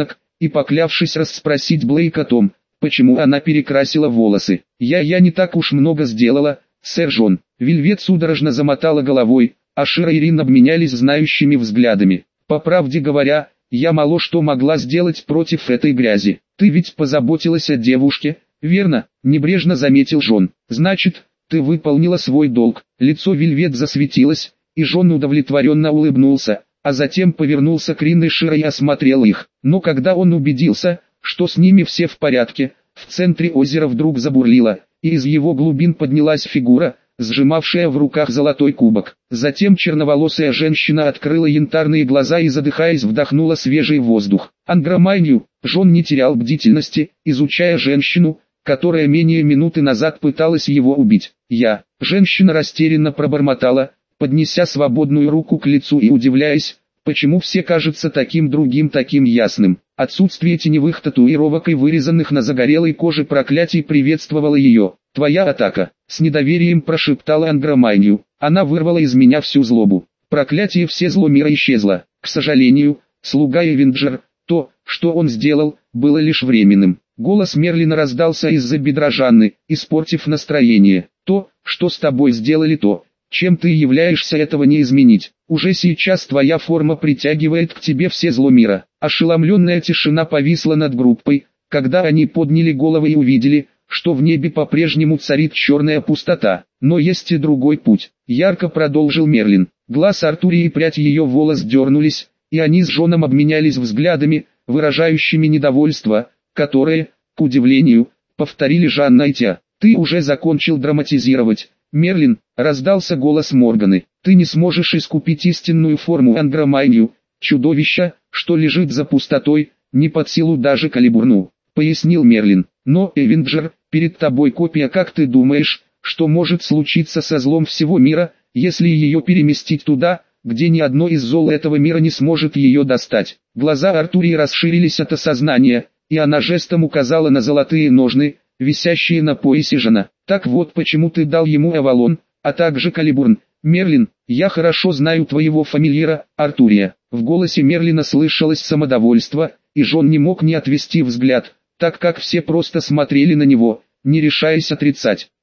Speaker 1: и поклявшись расспросить Блейк о том, почему она перекрасила волосы. «Я, я не так уж много сделала, сэр Джон». Вельвет судорожно замотала головой, а Шира и Рин обменялись знающими взглядами. «По правде говоря, я мало что могла сделать против этой грязи. Ты ведь позаботилась о девушке, верно?» – небрежно заметил Джон. «Значит, ты выполнила свой долг». Лицо Вельвет засветилось, и Джон удовлетворенно улыбнулся, а затем повернулся к Рин и Шира и осмотрел их. Но когда он убедился, что с ними все в порядке, в центре озера вдруг забурлило, и из его глубин поднялась фигура, сжимавшая в руках золотой кубок. Затем черноволосая женщина открыла янтарные глаза и, задыхаясь, вдохнула свежий воздух. Ангромайню, Джон не терял бдительности, изучая женщину, которая менее минуты назад пыталась его убить. «Я». Женщина растерянно пробормотала, поднеся свободную руку к лицу и удивляясь, почему все кажется таким другим, таким ясным. Отсутствие теневых татуировок и вырезанных на загорелой коже проклятий приветствовало ее. «Твоя атака», — с недоверием прошептала Ангромайню. «Она вырвала из меня всю злобу. Проклятие, все зло мира исчезло. К сожалению, слуга Эвенджер, то, что он сделал, было лишь временным». Голос Мерлина раздался из-за бедра Жанны, испортив настроение. «То, что с тобой сделали, то, чем ты являешься, этого не изменить. Уже сейчас твоя форма притягивает к тебе все зло мира». Ошеломленная тишина повисла над группой, когда они подняли головы и увидели, что в небе по-прежнему царит черная пустота. «Но есть и другой путь», — ярко продолжил Мерлин. Глаз Артурии и прядь ее волос дернулись, и они с Джоном обменялись взглядами, выражающими недовольство, которые, к удивлению, повторили Жанна и Тя. «Ты уже закончил драматизировать, Мерлин», — раздался голос Морганы. «Ты не сможешь искупить истинную форму Ангромайню, чудовища, что лежит за пустотой, не под силу даже Калибурну», — пояснил Мерлин. «Но, Эвенджер, перед тобой копия. Как ты думаешь, что может случиться со злом всего мира, если ее переместить туда, где ни одно из зол этого мира не сможет ее достать?» Глаза Артурии расширились от осознания, и она жестом указала на золотые ножны, висящие на поясе Жана. «Так вот почему ты дал ему Авалон, а также Калибурн. Мерлин, я хорошо знаю твоего фамильяра, Артурия». В голосе Мерлина слышалось самодовольство, и Джон не мог не отвести взгляд, так как все просто смотрели на него, не решаясь отрицать.